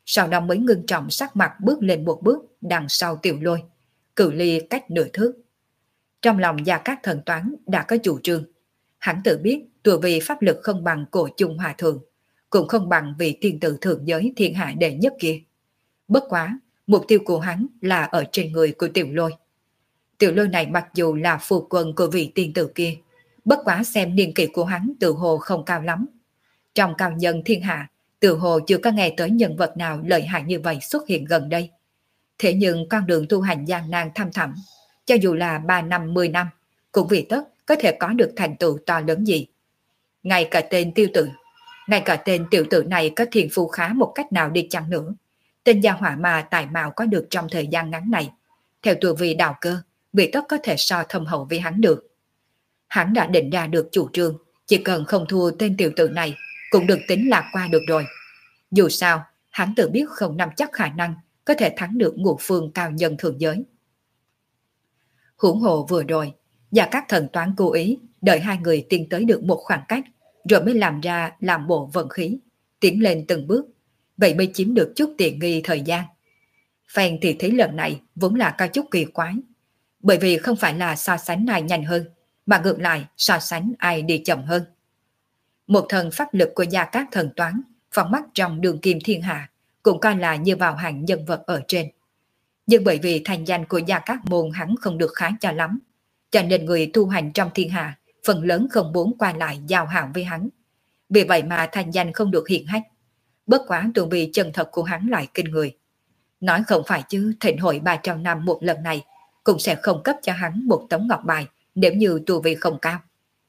sau đó mới ngưng trọng sắc mặt bước lên một bước đằng sau Tiểu Lôi, cự ly cách nửa thước. Trong lòng Gia Cát Thần Toán đã có chủ trương. Hắn tự biết tuổi vì pháp lực không bằng cổ chung hòa thượng, cũng không bằng vị tiên tử thượng giới thiên hạ đệ nhất kia. Bất quá, mục tiêu của hắn là ở trên người của Tiểu Lôi. Tiểu Lôi này mặc dù là phu quân của vị tiên tử kia, bất quá xem niên kỷ của hắn tự hồ không cao lắm. Trong cao nhân thiên hạ, tự hồ chưa có nghe tới nhân vật nào lợi hại như vậy xuất hiện gần đây. Thế nhưng con đường tu hành gian nan thăm thẳm, cho dù là 3 năm 10 năm, cũng vì tất có thể có được thành tựu to lớn gì. Ngay cả tên tiểu tử này có thiền phù khá một cách nào đi chăng nữa. Tên gia hỏa mà tài mạo có được trong thời gian ngắn này, theo tu vi đạo cơ, vì tất có thể so thâm hậu với hắn được. Hắn đã định ra được chủ trương, chỉ cần không thua tên tiểu tử này, cũng được tính lạc qua được rồi. Dù sao, hắn tự biết không nắm chắc khả năng có thể thắng được ngũ phương cao nhân thượng giới. Hỗn hộ vừa rồi, Gia Cát Thần Toán cố ý đợi hai người tiến tới được một khoảng cách, rồi mới làm bộ vận khí, tiến lên từng bước, vậy mới chiếm được chút tiện nghi thời gian. Phen thì thấy lần này vốn là có chút kỳ quái, bởi vì không phải là so sánh ai nhanh hơn, mà ngược lại so sánh ai đi chậm hơn. Một thần pháp lực của Gia Cát Thần Toán phóng mắt trong đường kim thiên hạ, cũng coi là như vào hàng nhân vật ở trên. Nhưng bởi vì thành danh của Gia Cát môn hắn không được khá cho lắm, cho nên người tu hành trong thiên hạ phần lớn không muốn qua lại giao hảo với hắn. Vì vậy mà thành danh không được hiện hách. Bất quá tu vi chân thật của hắn lại kinh người. Nói không phải chứ thịnh hội 300 năm một lần này cũng sẽ không cấp cho hắn một tấm ngọc bài nếu như tu vi không cao.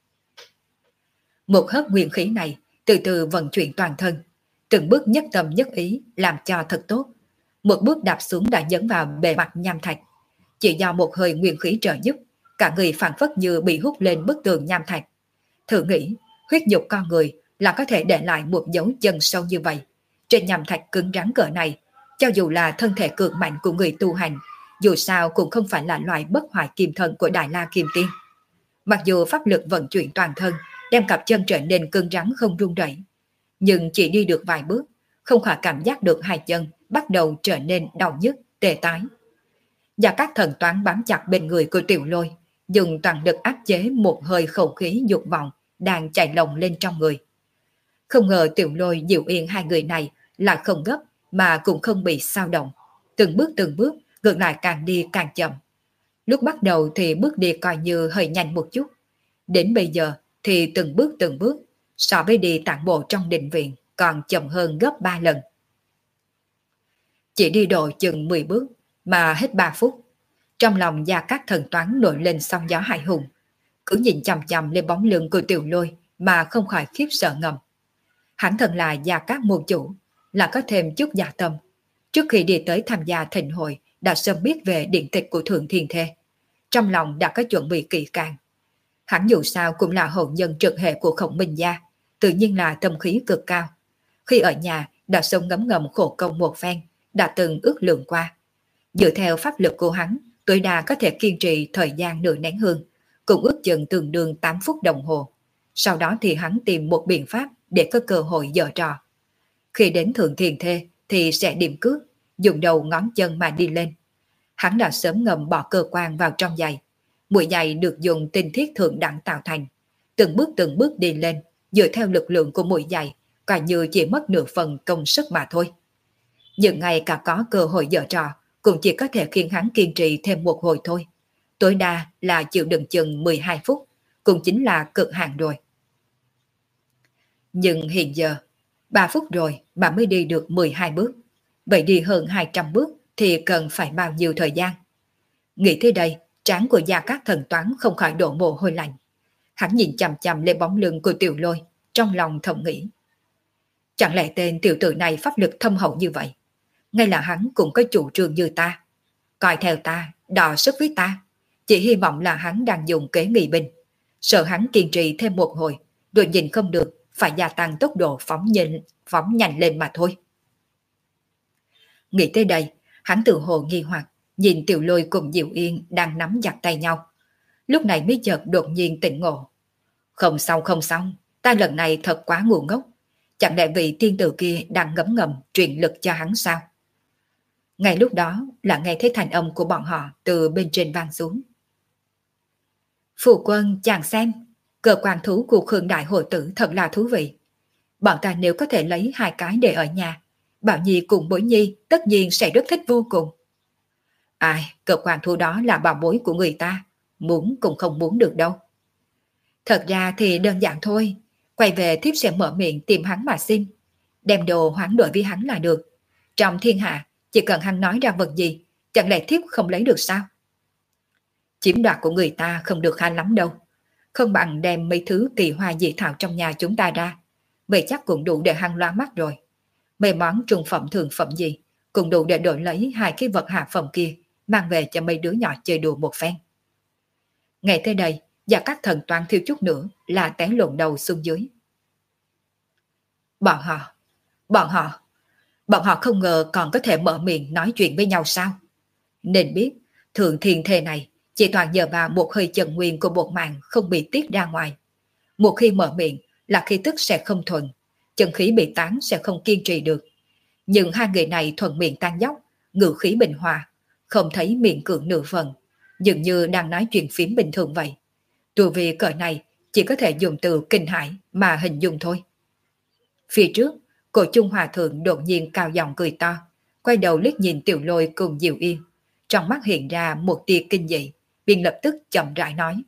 Một hớp nguyên khí này từ từ vận chuyển toàn thân, từng bước nhất tâm nhất ý làm cho thật tốt. Một bước đạp xuống đã nhấn vào bề mặt nham thạch. Chỉ do một hơi nguyên khí trợ giúp, cả người phản phất như bị hút lên bức tường nham thạch. Thử nghĩ, huyết nhục con người là có thể để lại một dấu chân sâu như vậy. Trên nham thạch cứng rắn cỡ này, cho dù là thân thể cường mạnh của người tu hành, dù sao cũng không phải là loại bất hoại kim thân của Đại La Kim Tiên. Mặc dù pháp lực vận chuyển toàn thân, đem cặp chân trở nên cứng rắn không rung rẩy, nhưng chỉ đi được vài bước, không khỏi cảm giác được hai chân bắt đầu trở nên đau nhức, tê tái. Và các thần toán bám chặt bên người của Tiểu Lôi, dùng toàn lực áp chế một hơi khẩu khí dục vọng đang chạy lồng lên trong người. Không ngờ Tiểu Lôi dịu yên hai người này lại không gấp mà cũng không bị sao động. Từng bước, ngược lại càng đi càng chậm. Lúc bắt đầu thì bước đi coi như hơi nhanh một chút. Đến bây giờ thì từng bước, so với đi tản bộ trong định viện còn chậm hơn gấp 3 lần. Chỉ đi độ chừng 10 bước mà hết 3 phút. Trong lòng Gia Cát Thần Toán nổi lên sóng gió hãi hùng. Cứ nhìn chằm chằm lên bóng lưng của Tiểu Lôi mà không khỏi khiếp sợ ngầm. Hắn thân là Gia Cát môn chủ, là có thêm chút dạ tâm. Trước khi đi tới tham gia thịnh hội đã sớm biết về điện tịch của Thượng Thiên Thê. Trong lòng đã có chuẩn bị kỹ càng. Hắn dù sao cũng là hậu nhân trực hệ của Khổng Minh gia, tự nhiên là tâm khí cực cao. Khi ở nhà đã sớm ngấm ngầm khổ công một phen, đã từng ước lượng qua. Dựa theo pháp lực của hắn, tối đa có thể kiên trì thời gian nửa nén hương, cũng ước chừng tương đương 8 phút đồng hồ. Sau đó thì hắn tìm một biện pháp để có cơ hội giở trò. Khi đến Thượng Thiên Thê thì sẽ điểm cước, dùng đầu ngón chân mà đi lên. Hắn đã sớm ngầm bỏ cơ quan vào trong giày. Mũi giày được dùng tinh thiết thượng đẳng tạo thành. Từng bước đi lên, dựa theo lực lượng của mũi giày, coi như chỉ mất nửa phần công sức mà thôi. Nhưng ngày cả có cơ hội giở trò, cũng chỉ có thể khiến hắn kiên trì thêm một hồi thôi. Tối đa là chịu đựng chừng 12 phút, cũng chính là cực hạn rồi. Nhưng hiện giờ, 3 phút rồi mà mới đi được 12 bước. Vậy đi hơn 200 bước thì cần phải bao nhiêu thời gian? Nghĩ tới đây, trán của Gia Cát Thần Toán không khỏi đổ mồ hôi lạnh. Hắn nhìn chằm chằm lên bóng lưng của Tiểu Lôi, trong lòng thầm nghĩ. Chẳng lẽ tên tiểu tử này pháp lực thâm hậu như vậy? Ngay là hắn cũng có chủ trương như ta. Coi theo ta, đọ sức với ta. Chỉ hy vọng là hắn đang dùng kế nghị binh. Sợ hắn kiên trì thêm một hồi, rồi nhìn không được, phải gia tăng tốc độ phóng nhanh lên mà thôi. Nghĩ tới đây, hắn tự hồ nghi hoặc, nhìn Tiểu Lôi cùng Diệu Yên đang nắm chặt tay nhau. Lúc này mới chợt đột nhiên tỉnh ngộ. Không xong, ta lần này thật quá ngu ngốc. Chẳng lẽ vị tiên tử kia đang ngấm ngầm truyền lực cho hắn sao? Ngay lúc đó là nghe thấy thanh âm của bọn họ từ bên trên vang xuống. Phụ quân chàng xem, cơ quan thú của Khương Đại Hội Tử thật là thú vị. Bọn ta nếu có thể lấy 2 cái để ở nhà, Bảo Nhi cùng Bối Nhi tất nhiên sẽ rất thích vô cùng. Ai, cơ quan thú đó là bảo bối của người ta, muốn cũng không muốn được đâu. Thật ra thì đơn giản thôi, quay về thiếp sẽ mở miệng tìm hắn mà xin, đem đồ hoán đổi với hắn là được. Trong thiên hạ, chỉ cần hắn nói ra vật gì, chẳng lẽ thiếp không lấy được sao? Chiếm đoạt của người ta không được hay lắm đâu, không bằng đem mấy thứ kỳ hoa dị thảo trong nhà chúng ta ra, vậy chắc cũng đủ để hắn loa mắt rồi. Mấy món trung phẩm thường phẩm gì cũng đủ để đổi lấy 2 cái vật hạ phẩm kia, mang về cho mấy đứa nhỏ chơi đùa một phen. Ngay tới đây, và các thần toán thiếu chút nữa là té lộn đầu xuống dưới. Bọn họ, bọn họ, bọn họ không ngờ còn có thể mở miệng nói chuyện với nhau sao? Nên biết, thượng thiên thề này chỉ toàn nhờ vào một hơi chân nguyên của bột mạng không bị tiết ra ngoài. Một khi mở miệng là khí tức sẽ không thuần, chân khí bị tán sẽ không kiên trì được. Nhưng 2 người này thuần miệng tan dốc, ngữ khí bình hòa, không thấy miệng cưỡng nửa phần, dường như đang nói chuyện phím bình thường vậy. Tu vi cỡ này chỉ có thể dùng từ kinh hãi mà hình dung thôi. Phía trước, cổ Trung Hòa Thượng đột nhiên cao giọng cười to, quay đầu liếc nhìn Tiểu Lôi cùng Diệu Yên. Trong mắt hiện ra một tia kinh dị,便lập tức chậm rãi nói.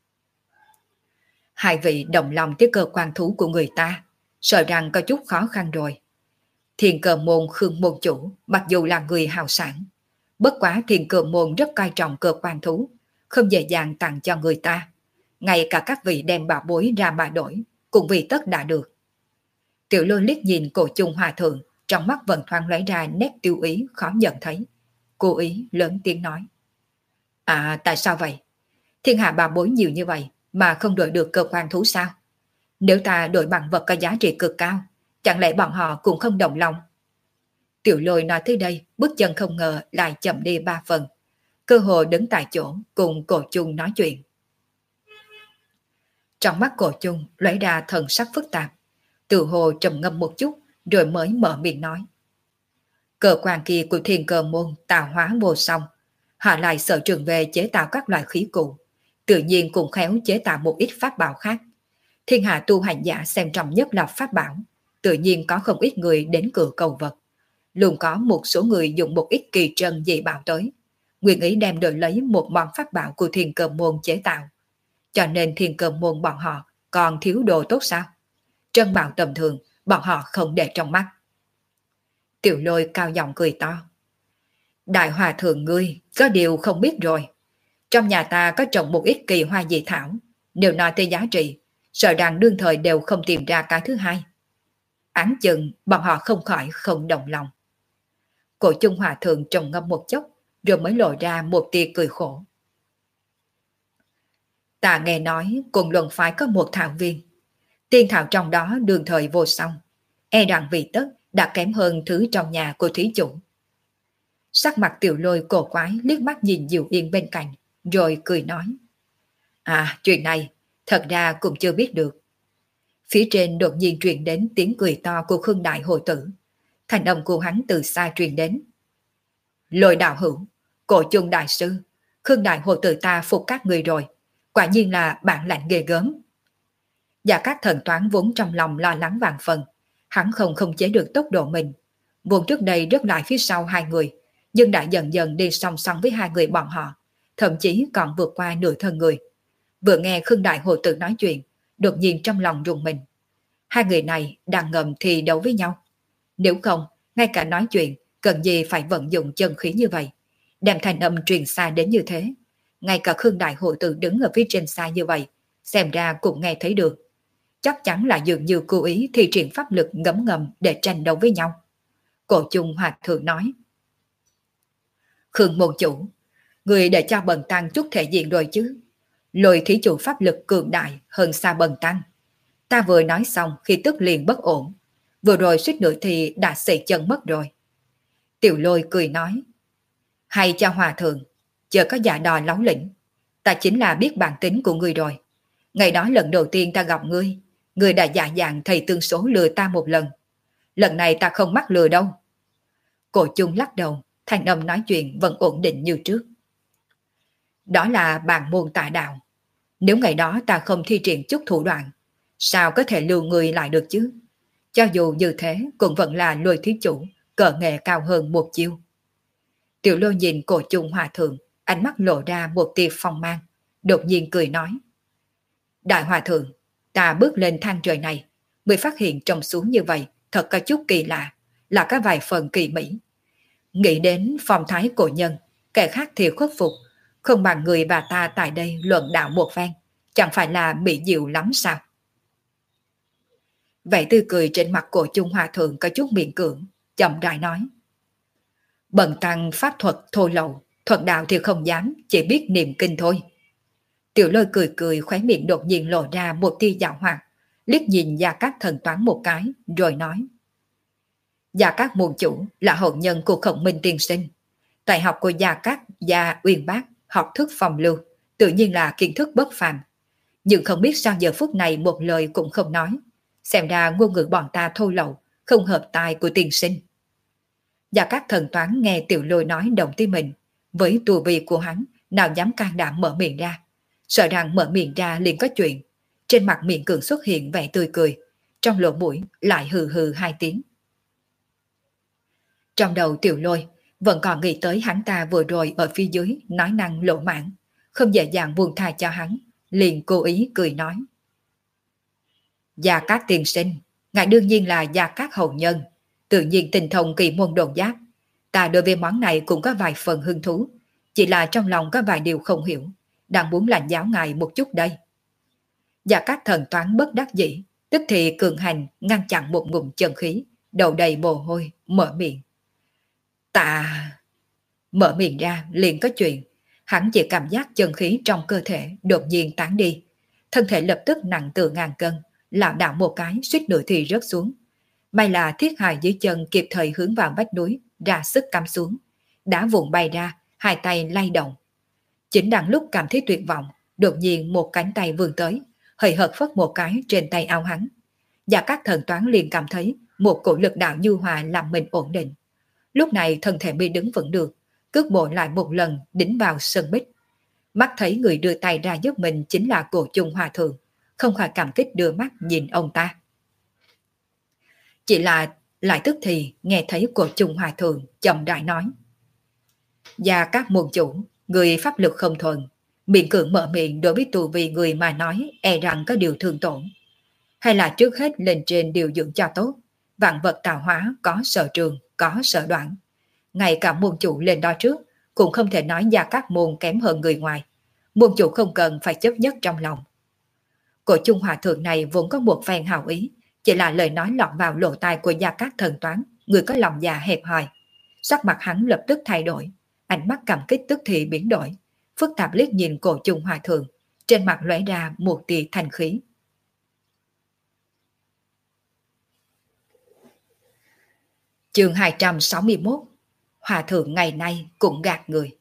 2 vị đồng lòng với cơ quan thú của người ta, sợ rằng có chút khó khăn rồi. Thiên Cơ Môn Khương Môn Chủ mặc dù là người hào sản, bất quá Thiên Cơ Môn rất coi trọng cơ quan thú, không dễ dàng tặng cho người ta. Ngay cả các vị đem bảo bối ra mà đổi, cũng vì tất đã được. Tiểu Lôi liếc nhìn cổ Trung Hòa Thượng, trong mắt vẫn thoáng lóe ra nét tiêu ý khó nhận thấy. Cô ý lớn tiếng nói. À, tại sao vậy? Thiên hạ bảo bối nhiều như vậy mà không đổi được cơ quan thú sao? Nếu ta đổi bằng vật có giá trị cực cao, chẳng lẽ bọn họ cũng không đồng lòng? Tiểu Lôi nói tới đây, bước chân không ngờ lại chậm đi 3 phần. Cơ hồ đứng tại chỗ cùng cổ Trung nói chuyện. Trong mắt cổ Trung lóe ra thần sắc phức tạp, tự hồ trầm ngâm một chút rồi mới mở miệng nói. Cơ quan kia của Thiên Cơ Môn tạo hóa vô song, họ lại sở trường về chế tạo các loại khí cụ, tự nhiên cũng khéo chế tạo một ít pháp bảo khác. Thiên hạ tu hành giả xem trọng nhất là pháp bảo, tự nhiên có không ít người đến cửa cầu vật. Luôn có một số người dùng một ít kỳ trân dị bảo tới, nguyện ý đem đổi lấy một món pháp bảo của Thiên Cơ Môn chế tạo. Cho nên Thiên Cơ Môn bọn họ còn thiếu đồ tốt sao? Trân bảo tầm thường, bọn họ không để trong mắt. Tiểu Lôi cao giọng cười to. Đại hòa thượng ngươi, có điều không biết rồi. Trong nhà ta có trồng một ít kỳ hoa dị thảo, nếu nói tới giá trị, sợ rằng đương thời đều không tìm ra cái thứ hai. Án chừng, bọn họ không khỏi không đồng lòng. Cổ Trung Hòa Thượng trầm ngâm một chốc, rồi mới lộ ra một tia cười khổ. Ta nghe nói cùng luận phái có một thảo viên. Tiên thảo trong đó đương thời vô song, e rằng vì tất đã kém hơn thứ trong nhà của thí chủ. Sắc mặt Tiểu Lôi cổ quái liếc mắt nhìn Diệu Yên bên cạnh, rồi cười nói. À, chuyện này, thật ra cũng chưa biết được. Phía trên đột nhiên truyền đến tiếng cười to của Khương Đại Hội Tử. Thành âm của hắn từ xa truyền đến. Lôi đạo hữu, cổ chung đại sư, Khương Đại Hội Tử ta phục các người rồi, quả nhiên là bản lãnh ghê gớm. Và các thần toán vốn trong lòng lo lắng vạn phần, hắn không chế được tốc độ mình. Vốn trước đây rất lại phía sau 2 người, nhưng đã dần dần đi song song với 2 người bọn họ, thậm chí còn vượt qua nửa thân người. Vừa nghe Khương Đại Hồ Tử nói chuyện, đột nhiên trong lòng rùng mình. 2 người này đang ngầm thi đấu với nhau. Nếu không, ngay cả nói chuyện, cần gì phải vận dụng chân khí như vậy, đem thành âm truyền xa đến như thế. Ngay cả Khương Đại Hồ Tử đứng ở phía trên xa như vậy, xem ra cũng nghe thấy được. Chắc chắn là dường như cố ý thi triển pháp lực ngấm ngầm để tranh đấu với nhau. Cổ Trung Hòa Thượng nói. Khương môn chủ, người để cho bần tăng chút thể diện rồi chứ. Lôi thí chủ pháp lực cường đại hơn xa bần tăng. Ta vừa nói xong khi tức liền bất ổn. Vừa rồi suýt nữa thì đã xệ chân mất rồi. Tiểu Lôi cười nói. Hay cho Hòa Thượng, chờ có dạ đò lóng lĩnh. Ta chính là biết bản tính của ngươi rồi. Ngày đó lần đầu tiên ta gặp ngươi, Người đã dạ dạng thầy tương số lừa ta một lần. Lần này ta không mắc lừa đâu. Cổ chung lắc đầu, thanh âm nói chuyện vẫn ổn định như trước. Đó là bàn môn tà đạo. Nếu ngày đó ta không thi triển chút thủ đoạn, sao có thể lưu người lại được chứ? Cho dù như thế cũng vẫn là Lôi thí chủ, cờ nghệ cao hơn một chiêu. Tiểu Lôi nhìn cổ chung hòa thượng, ánh mắt lộ ra một tia phong mang, đột nhiên cười nói. Đại hòa thượng, ta bước lên thang trời này, mới phát hiện trông xuống như vậy, thật có chút kỳ lạ, là có vài phần kỳ mỹ. Nghĩ đến phong thái cổ nhân, kẻ khác thì khuất phục, không bằng người và ta tại đây luận đạo một phen, chẳng phải là mỹ diệu lắm sao? Vậy tươi cười trên mặt cổ chung hòa thượng có chút miệng cưỡng, chậm rãi nói. Bần tăng pháp thuật thô lậu, thuật đạo thì không dám, chỉ biết niệm kinh thôi. Tiểu Lôi cười cười, khóe miệng đột nhiên lộ ra một tia giảo hoạt, liếc nhìn Gia Cát Thần Toán một cái, rồi nói. Gia Cát môn chủ là hậu nhân của Khổng Minh tiên sinh. Tài học của Gia Cát Gia Uyên Bác, học thức phong lưu, tự nhiên là kiến thức bất phàm. Nhưng không biết sao giờ phút này một lời cũng không nói. Xem ra ngôn ngữ bọn ta thô lậu, không hợp tai của tiên sinh. Gia Cát Thần Toán nghe Tiểu Lôi nói động tới mình, với tu vi của hắn, nào dám can đảm mở miệng ra. Sợ rằng mở miệng ra liền có chuyện. Trên mặt miệng cường xuất hiện vẻ tươi cười, trong lỗ mũi lại hừ hừ hai tiếng. Trong đầu Tiểu Lôi vẫn còn nghĩ tới hắn ta vừa rồi ở phía dưới nói năng lỗ mãn, không dễ dàng buông tha cho hắn, liền cố ý cười nói. Gia Cát tiên sinh, ngài đương nhiên là Gia Cát hậu nhân, tự nhiên tinh thông kỳ môn độn giáp. Ta đối với món này cũng có vài phần hứng thú, chỉ là trong lòng có vài điều không hiểu, đang muốn lãnh giáo ngài một chút đây. Gia Cát Thần Toán bất đắc dĩ, tức thì cường hành ngăn chặn một ngụm chân khí, đầu đầy mồ hôi, mở miệng. Ta... Mở miệng ra liền có chuyện, hắn chỉ cảm giác chân khí trong cơ thể đột nhiên tán đi, thân thể lập tức nặng từ ngàn cân, lảo đảo một cái suýt nữa thì rớt xuống. May là thiết hài dưới chân kịp thời hướng vào vách núi, ra sức cắm xuống, đá vụn bay ra, hai tay lay động. Chính đang lúc cảm thấy tuyệt vọng, đột nhiên một cánh tay vươn tới, hời hợt phất một cái trên tay áo hắn. Và các thần toán liền cảm thấy một cổ lực đạo nhu hòa làm mình ổn định. Lúc này thân thể mới đứng vững được, cước bộ lại một lần đính vào sân bích. Mắt thấy người đưa tay ra giúp mình chính là Cổ Chung Hòa Thượng, không khỏi cảm kích đưa mắt nhìn ông ta. Chỉ là lại tức thì nghe thấy Cổ Chung Hòa Thượng chậm rãi nói. Và các môn chủ, người pháp lực không thuần, miệng cưỡng mở miệng đối với tù vì người mà nói e rằng có điều thương tổn. Hay là trước hết lên trên điều dưỡng cho tốt, vạn vật tạo hóa có sở trường, có sở đoạn. Ngay cả môn chủ lên đó trước, cũng không thể nói Gia Cát môn kém hơn người ngoài. Môn chủ không cần phải chấp nhất trong lòng. Cổ Chung Hòa Thượng này vốn có một phen hào ý, chỉ là lời nói lọt vào lỗ tai của Gia Cát Thần Toán, người có lòng dạ hẹp hòi. Sắc mặt hắn lập tức thay đổi, ánh mắt cảm kích tức thì biến đổi, phức tạp liếc nhìn Cổ Chung Hòa Thượng, trên mặt lóe ra một tia thanh khí. Chương 261. Hòa Thượng ngày nay cũng gạt người.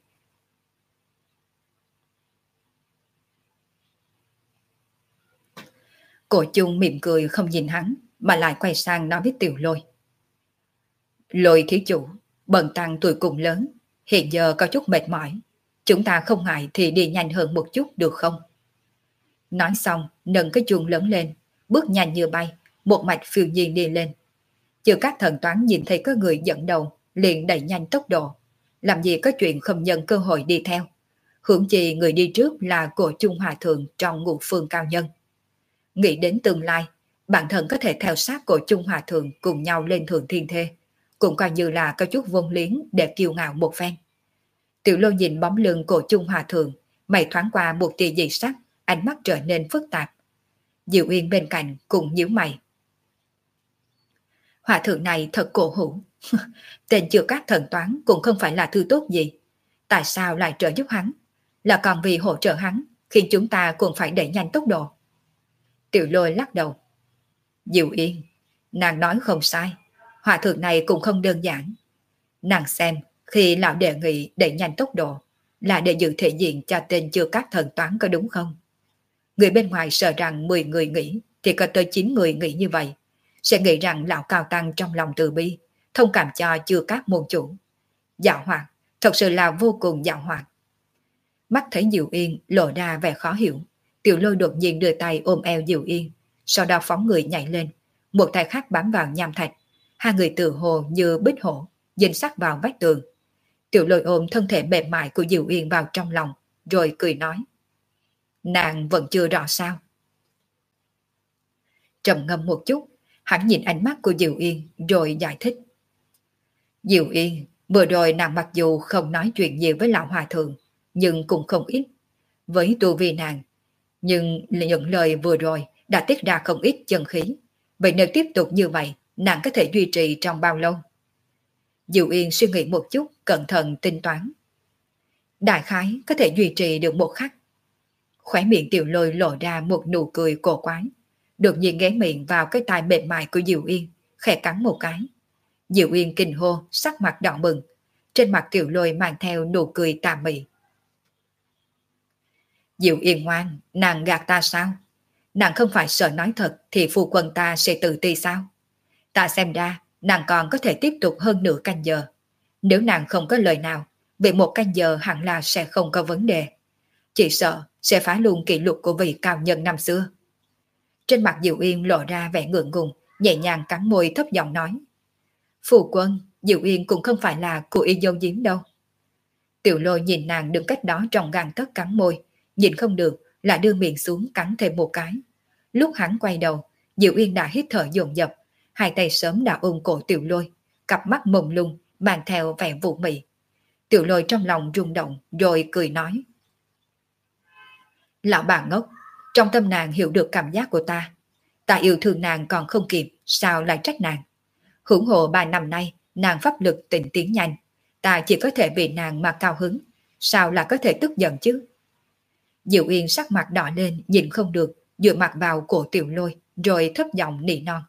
Cổ Chung mỉm cười không nhìn hắn, mà lại quay sang nói với Tiểu Lôi. Lôi thí chủ, bần tăng tuổi cùng lớn, hiện giờ có chút mệt mỏi. Chúng ta không ngại thì đi nhanh hơn một chút được không? Nói xong, nâng cái chuông lớn lên, bước nhanh như bay, một mạch phiêu nhiên đi lên. Chưa các thần toán nhìn thấy có người dẫn đầu, liền đẩy nhanh tốc độ. Làm gì có chuyện không nhân cơ hội đi theo. Hưởng chi người đi trước là Cổ Chung Hòa Thượng trong ngũ phương cao nhân. Nghĩ đến tương lai, bản thân có thể theo sát Cổ Chung Hòa Thượng cùng nhau lên thượng thiên thê, cũng coi như là có chút vốn liếng để kiêu ngạo một phen. Tiểu Lô nhìn bóng lưng Cổ Chung Hòa Thượng, mày thoáng qua một tia dị sắc, ánh mắt trở nên phức tạp. Diệu Uyên bên cạnh cũng nhíu mày. Hòa Thượng này thật cổ hủ, tên chưa các thần toán cũng không phải là thứ tốt gì. Tại sao lại trợ giúp hắn? Là còn vì hỗ trợ hắn, khiến chúng ta cũng phải đẩy nhanh tốc độ. Tiểu Lôi lắc đầu. Diệu Yên, nàng nói không sai, Hòa Thượng này cũng không đơn giản. Nàng xem, khi lão đề nghị đẩy nhanh tốc độ, là để giữ thể diện cho tên chưa các thần toán có đúng không? Người bên ngoài sợ rằng 10 người nghĩ, thì có tới 9 người nghĩ như vậy, sẽ nghĩ rằng lão cao tăng trong lòng từ bi, thông cảm cho chưa các môn chủ. Giảo hoạt, thật sự là vô cùng giảo hoạt. Mắt thấy Diệu Yên lộ ra vẻ khó hiểu, Tiểu Lôi đột nhiên đưa tay ôm eo Diệu Yên, sau đó phóng người nhảy lên, một tay khác bám vào nham thạch, hai người tự hồ như bích hổ, dính sát vào vách tường. Tiểu Lôi ôm thân thể mềm mại của Diệu Yên vào trong lòng, rồi cười nói: nàng vẫn chưa rõ sao? Trầm ngâm một chút, hắn nhìn ánh mắt của Diệu Yên rồi giải thích: Diệu Yên, vừa rồi nàng mặc dù không nói chuyện nhiều với lão hòa thượng, nhưng cũng không ít. Với tu vi nàng, nhưng những lời vừa rồi đã tiết ra không ít chân khí. Vậy nếu tiếp tục như vậy, nàng có thể duy trì trong bao lâu? Diệu Yên suy nghĩ một chút, cẩn thận tính toán. Đại khái có thể duy trì được một khắc. Khóe miệng Tiểu Lôi lộ ra một nụ cười cổ quái, đột nhiên ghé miệng vào cái tai mềm mại của Diệu Yên, khẽ cắn một cái. Diệu Yên kinh hô, sắc mặt đỏ bừng, trên mặt Tiểu Lôi mang theo nụ cười tà mị. Diệu Yên ngoan, nàng gạt ta sao? Nàng không phải sợ nói thật thì phu quân ta sẽ tự ti sao? Ta xem ra nàng còn có thể tiếp tục hơn nửa canh giờ. Nếu nàng không có lời nào, về một canh giờ hẳn là sẽ không có vấn đề. Chỉ sợ sẽ phá luôn kỷ lục của vị cao nhân năm xưa. Trên mặt Diệu Yên lộ ra vẻ ngượng ngùng, nhẹ nhàng cắn môi thấp giọng nói: Phu quân, Diệu Yên cũng không phải là cố ý giấu giếm đâu. Tiểu Lôi nhìn nàng đứng cách đó trong gang tấc cắn môi, nhìn không được là đưa miệng xuống cắn thêm một cái. Lúc hắn quay đầu, Diệu Yên đã hít thở dồn dập, hai tay sớm đã ôm cổ Tiểu Lôi, cặp mắt mông lung mang theo vẻ vũ mị. Tiểu Lôi trong lòng rung động rồi cười nói: Lão bà ngốc, trong tâm nàng hiểu được cảm giác của ta. Ta yêu thương nàng còn không kịp, sao lại trách nàng? Hưởng hộ 3 năm nay, nàng pháp lực tịnh tiến nhanh, ta chỉ có thể vì nàng mà cao hứng, sao lại có thể tức giận chứ? Diệu Yên sắc mặt đỏ lên, nhìn không được, dựa mặt vào cổ Tiểu Lôi, rồi thấp giọng nỉ non.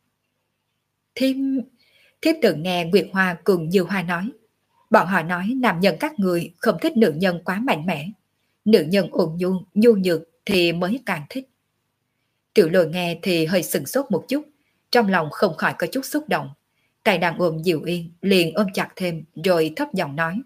Thiếp từng nghe Nguyệt Hoa cùng Như Hoa nói, bọn họ nói nam nhân các người không thích nữ nhân quá mạnh mẽ, nữ nhân ôn nhu, nhu nhược thì mới càng thích. Tiểu Lôi nghe thì hơi sừng sốt một chút, trong lòng không khỏi có chút xúc động. Tay đang ôm Diệu Yên liền ôm chặt thêm rồi thấp giọng nói: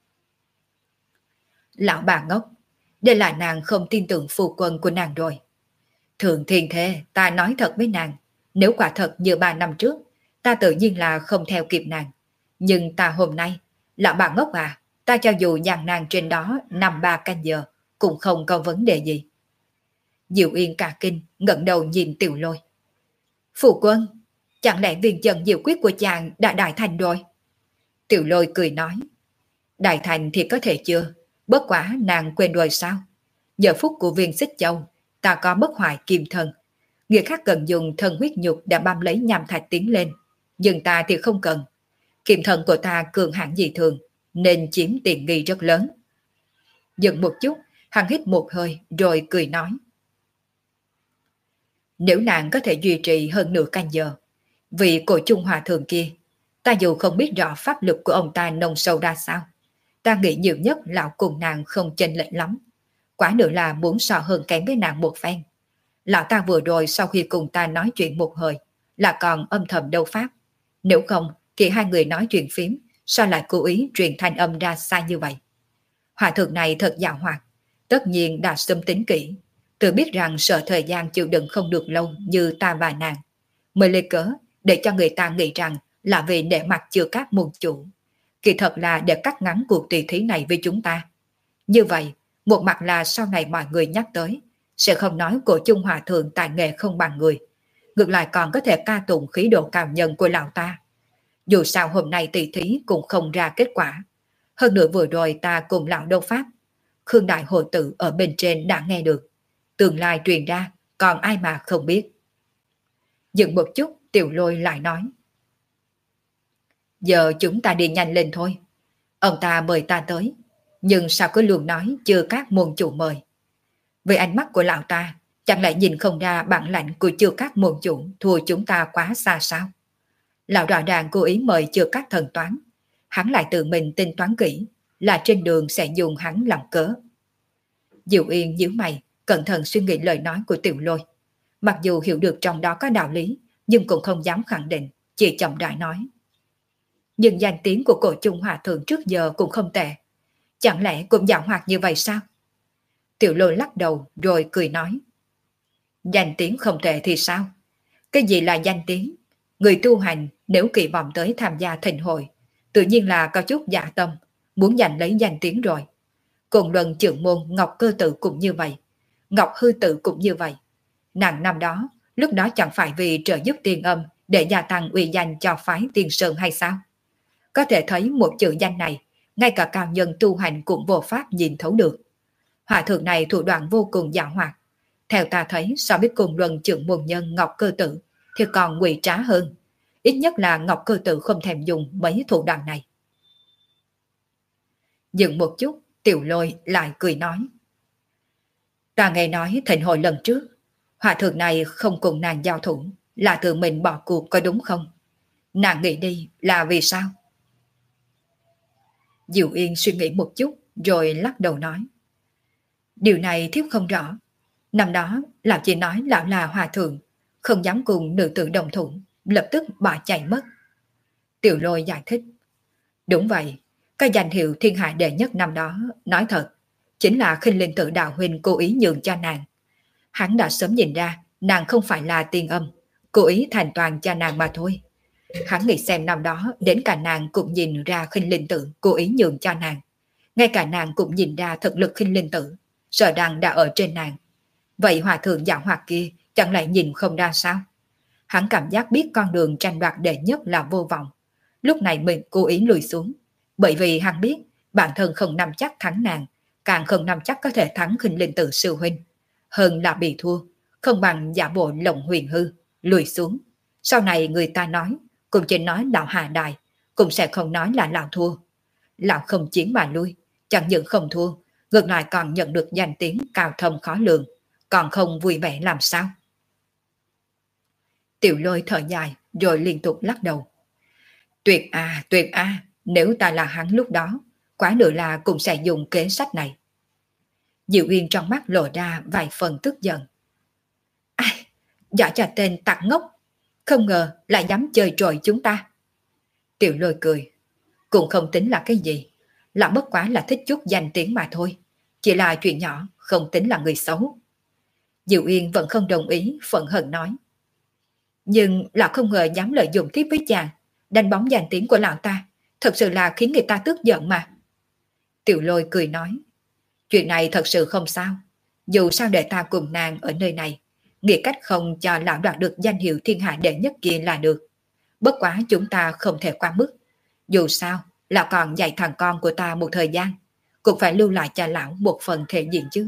Lão bà ngốc, đây là nàng không tin tưởng phu quân của nàng rồi. Thường thiên thế, ta nói thật với nàng, nếu quả thật như 3 năm trước, ta tự nhiên là không theo kịp nàng. Nhưng ta hôm nay, lão bà ngốc à, ta cho dù dàn nàng trên đó 5-3 canh giờ, cũng không có vấn đề gì. Diệu Yên cả kinh, ngẩng đầu nhìn Tiểu Lôi. Phu quân, chẳng lẽ viên chân diệu quyết của chàng đã đại thành rồi? Tiểu Lôi cười nói: Đại thành thì có thể chưa, bất quả nàng quên rồi sao? Giờ phút của viên xích châu, ta có bất hoại kim thân. Người khác cần dùng thân huyết nhục đã băm lấy nham thạch tiến lên, nhưng ta thì không cần. Kim thân của ta cường hãn dị thường, nên chiếm tiện nghi rất lớn. Dừng một chút, hắn hít một hơi rồi cười nói: Nếu nàng có thể duy trì hơn nửa canh giờ, vì cổ trung hòa thượng kia, ta dù không biết rõ pháp lực của ông ta nông sâu ra sao, ta nghĩ nhiều nhất lão cùng nàng không chênh lệch lắm. Quả nữa là muốn so hơn kém với nàng một phen. Lão ta vừa rồi sau khi cùng ta nói chuyện một hồi, là còn âm thầm đấu pháp. Nếu không, thì hai người nói chuyện phím, sao lại cố ý truyền thanh âm ra sai như vậy? Hòa thượng này thật giàu hoạt, tất nhiên đã xâm tính kỹ, tự biết rằng sợ thời gian chịu đựng không được lâu như ta và nàng, mới lấy cớ để cho người ta nghĩ rằng là vì để mặt chưa các môn chủ. Kỳ thật là để cắt ngắn cuộc tỷ thí này với chúng ta. Như vậy, một mặt là sau này mọi người nhắc tới, sẽ không nói cổ chung hòa thượng tài nghệ không bằng người, ngược lại còn có thể ca tụng khí độ cao nhân của lão ta. Dù sao hôm nay tỷ thí cũng không ra kết quả. Hơn nữa vừa rồi ta cùng lão đấu pháp, Khương Đại Hồ Tử ở bên trên đã nghe được. Tương lai truyền ra, còn ai mà không biết. Dừng một chút, Tiểu Lôi lại nói: Giờ chúng ta đi nhanh lên thôi. Ông ta mời ta tới, nhưng sao cứ luôn nói chưa các môn chủ mời. Với ánh mắt của lão ta, chẳng lẽ nhìn không ra bản lãnh của chưa các môn chủ thua chúng ta quá xa sao? Lão rõ ràng cố ý mời chưa các thần toán, hắn lại tự mình tính toán kỹ, là trên đường sẽ dùng hắn làm cớ. Diệu Yên nhíu mày, cẩn thận suy nghĩ lời nói của Tiểu Lôi. Mặc dù hiểu được trong đó có đạo lý, nhưng cũng không dám khẳng định, chỉ chậm rãi nói. Nhưng danh tiếng của Cổ Chung Hòa Thượng trước giờ cũng không tệ. Chẳng lẽ cũng giảo hoạt như vậy sao? Tiểu Lôi lắc đầu rồi cười nói. Danh tiếng không tệ thì sao? Cái gì là danh tiếng? Người tu hành nếu kỳ vọng tới tham gia thịnh hội, tự nhiên là có chút dạ tâm, muốn giành lấy danh tiếng rồi. Cùng luận trưởng môn Ngọc Cơ Tự cũng như vậy. Ngọc Hư Tự cũng như vậy. Nàng năm đó, lúc đó chẳng phải vì trợ giúp tiên âm để gia tăng uy danh cho phái tiên sơn hay sao? Có thể thấy một chữ danh này, ngay cả cao nhân tu hành cũng vô pháp nhìn thấu được. Hòa thượng này thủ đoạn vô cùng dạo hoạt. Theo ta thấy so với cùng luận trưởng môn nhân Ngọc Cơ Tự thì còn ngụy trá hơn. Ít nhất là Ngọc Cơ Tự không thèm dùng mấy thủ đoạn này. Dừng một chút, Tiểu Lôi lại cười nói. Ta nghe nói thịnh hội lần trước, hòa thượng này không cùng nàng giao thủ, là tự mình bỏ cuộc có đúng không? Nàng nghĩ đi là vì sao? Diệu Yên suy nghĩ một chút rồi lắc đầu nói. Điều này thiếp không rõ. Năm đó lão chỉ nói lão là hòa thượng, không dám cùng nữ tử đồng thủ, lập tức bỏ chạy mất. Tiểu Lôi giải thích. Đúng vậy, cái danh hiệu thiên hạ đệ nhất năm đó, nói thật, chính là Khinh Linh Tự đạo huynh cố ý nhường cho nàng. Hắn đã sớm nhìn ra nàng không phải là tiên âm, cố ý thành toàn cho nàng mà thôi. Hắn nghĩ xem năm đó đến cả nàng cũng nhìn ra Khinh Linh Tự cố ý nhường cho nàng. Ngay cả nàng cũng nhìn ra thực lực Khinh Linh Tự, sợ rằng đã ở trên nàng. Vậy hòa thượng giảo hoạt kia chẳng lẽ nhìn không ra sao? Hắn cảm giác biết con đường tranh đoạt đệ nhất là vô vọng. Lúc này mình cố ý lùi xuống. Bởi vì hắn biết bản thân không nắm chắc thắng nàng, càng không nắm chắc có thể thắng Khinh Linh Tự sư huynh. Hơn là bị thua, không bằng giả bộ lộng huyền hư, lùi xuống. Sau này người ta nói, cũng chỉ nói lão hạ đài, cũng sẽ không nói là lão thua. Lão không chiến mà lui, chẳng những không thua, ngược lại còn nhận được danh tiếng cao thâm khó lường, còn không vui vẻ làm sao? Tiểu Lôi thở dài rồi liên tục lắc đầu. Tuyệt à, nếu ta là hắn lúc đó, quá nữa là cũng sẽ dùng kế sách này. Diệu Uyên trong mắt lộ ra vài phần tức giận. Ai, giả cho tên tặc ngốc, không ngờ lại dám chơi trội chúng ta. Tiểu Lôi cười, cũng không tính là cái gì, là bất quá là thích chút danh tiếng mà thôi, chỉ là chuyện nhỏ, không tính là người xấu. Diệu Uyên vẫn không đồng ý, phẫn hận nói. Nhưng lão không ngờ dám lợi dụng tiếp với chàng, đánh bóng danh tiếng của lão ta, thật sự là khiến người ta tức giận mà. Tiểu Lôi cười nói, chuyện này thật sự không sao, dù sao để ta cùng nàng ở nơi này, nghĩ cách không cho lão đoạt được danh hiệu thiên hạ đệ nhất kia là được. Bất quá chúng ta không thể qua mức, dù sao lão còn dạy thằng con của ta một thời gian, cũng phải lưu lại cho lão một phần thể diện chứ.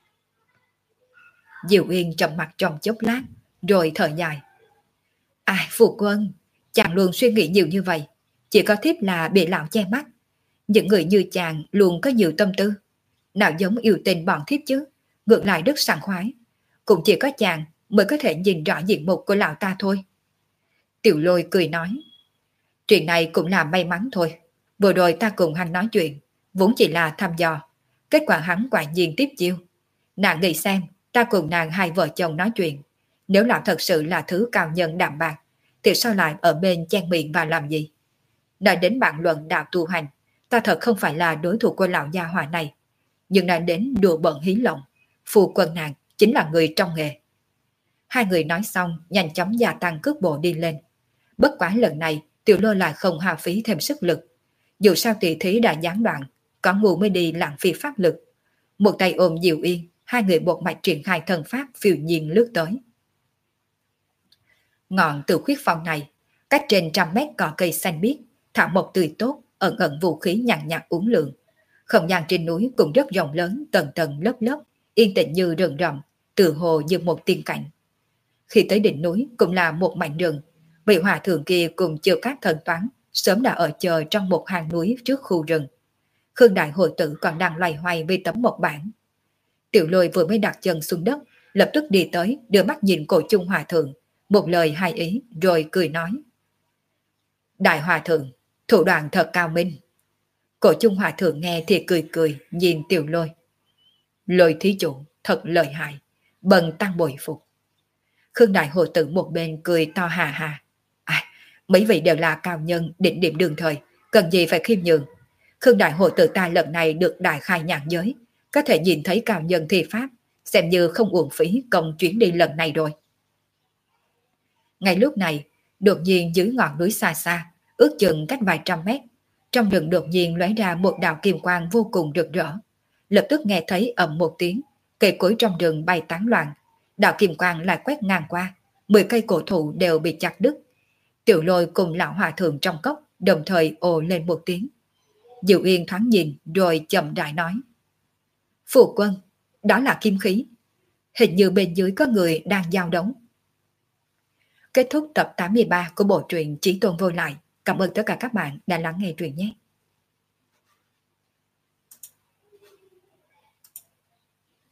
Diệu Uyên trầm mặt trong chốc lát, rồi thở dài. Ai phụ quân, chàng luôn suy nghĩ nhiều như vậy, chỉ có thiếp là bị lão che mắt. Những người như chàng luôn có nhiều tâm tư, nào giống yêu tình bọn thiếp chứ, ngược lại rất sảng khoái. Cũng chỉ có chàng mới có thể nhìn rõ diện mục của lão ta thôi. Tiểu Lôi cười nói, chuyện này cũng là may mắn thôi. Vừa rồi ta cùng hắn nói chuyện, vốn chỉ là thăm dò, kết quả hắn quả nhiên tiếp chiêu. Nàng nghĩ xem, ta cùng nàng hai vợ chồng nói chuyện, nếu lão thật sự là thứ cao nhân đạm bạc, thì sao lại ở bên chen miệng và làm gì? Nói đến bản luận đạo tu hành, ta thật không phải là đối thủ của lão gia hỏa này. Nhưng nói đến đùa bận hí lộng, phu quân nàng chính là người trong nghề. Hai người nói xong, nhanh chóng gia tăng cước bộ đi lên. Bất quá lần này, Tiểu Lôi lại không hao phí thêm sức lực. Dù sao tỷ thí đã gián đoạn, có ngu mới đi lãng phí pháp lực. Một tay ôm Diệu Yên, hai người một mạch triển khai thần pháp phiêu nhiên lướt tới. Ngọn Từ Khuyết Phong này, cách trên 100 mét cỏ cây xanh biếc, thảo mộc tươi tốt, ẩn ẩn vũ khí nhàn nhạt uốn lượn. Không gian trên núi cũng rất rộng lớn, tầng tầng lớp lớp, yên tĩnh như rừng rậm, từ hồ như một tiên cảnh. Khi tới đỉnh núi cũng là một mảnh rừng, vị hòa thượng kia cùng chưa các thần toán sớm đã ở chờ trong một hang núi trước khu rừng. Khương Đại Hội Tử còn đang loay hoay với tấm mộc bản. Tiểu Lôi vừa mới đặt chân xuống đất, lập tức đi tới, đưa mắt nhìn Cổ Chung hòa thượng, một lời hai ý rồi cười nói. Đại hòa thượng, thủ đoạn thật cao minh. Cổ Chung hòa thượng nghe thì cười cười nhìn Tiểu Lôi. Lôi thí chủ thật lợi hại, bần tăng bội phục. Khương Đại Hồ Tử một bên cười to hà hà. À, mấy vị đều là cao nhân đỉnh điểm đường thời, cần gì phải khiêm nhường. Khương Đại Hồ Tử ta lần này được đại khai nhãn giới, có thể nhìn thấy cao nhân thi pháp, xem như không uổng phí công chuyến đi lần này rồi. Ngay lúc này, đột nhiên dưới ngọn núi xa xa, ước chừng cách vài trăm mét, trong rừng đột nhiên lóe ra một đạo kim quang vô cùng rực rỡ. Lập tức nghe thấy ầm một tiếng, cây cối trong rừng bay tán loạn, đạo kim quang lại quét ngang qua, 10 cây cổ thụ đều bị chặt đứt. Tiểu Lôi cùng lão hòa thượng trong cốc đồng thời ồ lên một tiếng. Diệu Yên thoáng nhìn rồi chậm rãi nói: Phụ quân, đó là kim khí. Hình như bên dưới có người đang giao đấu. Kết thúc tập 83 của bộ truyện Chí Tôn Vô Lại. Cảm ơn tất cả các bạn đã lắng nghe truyện nhé.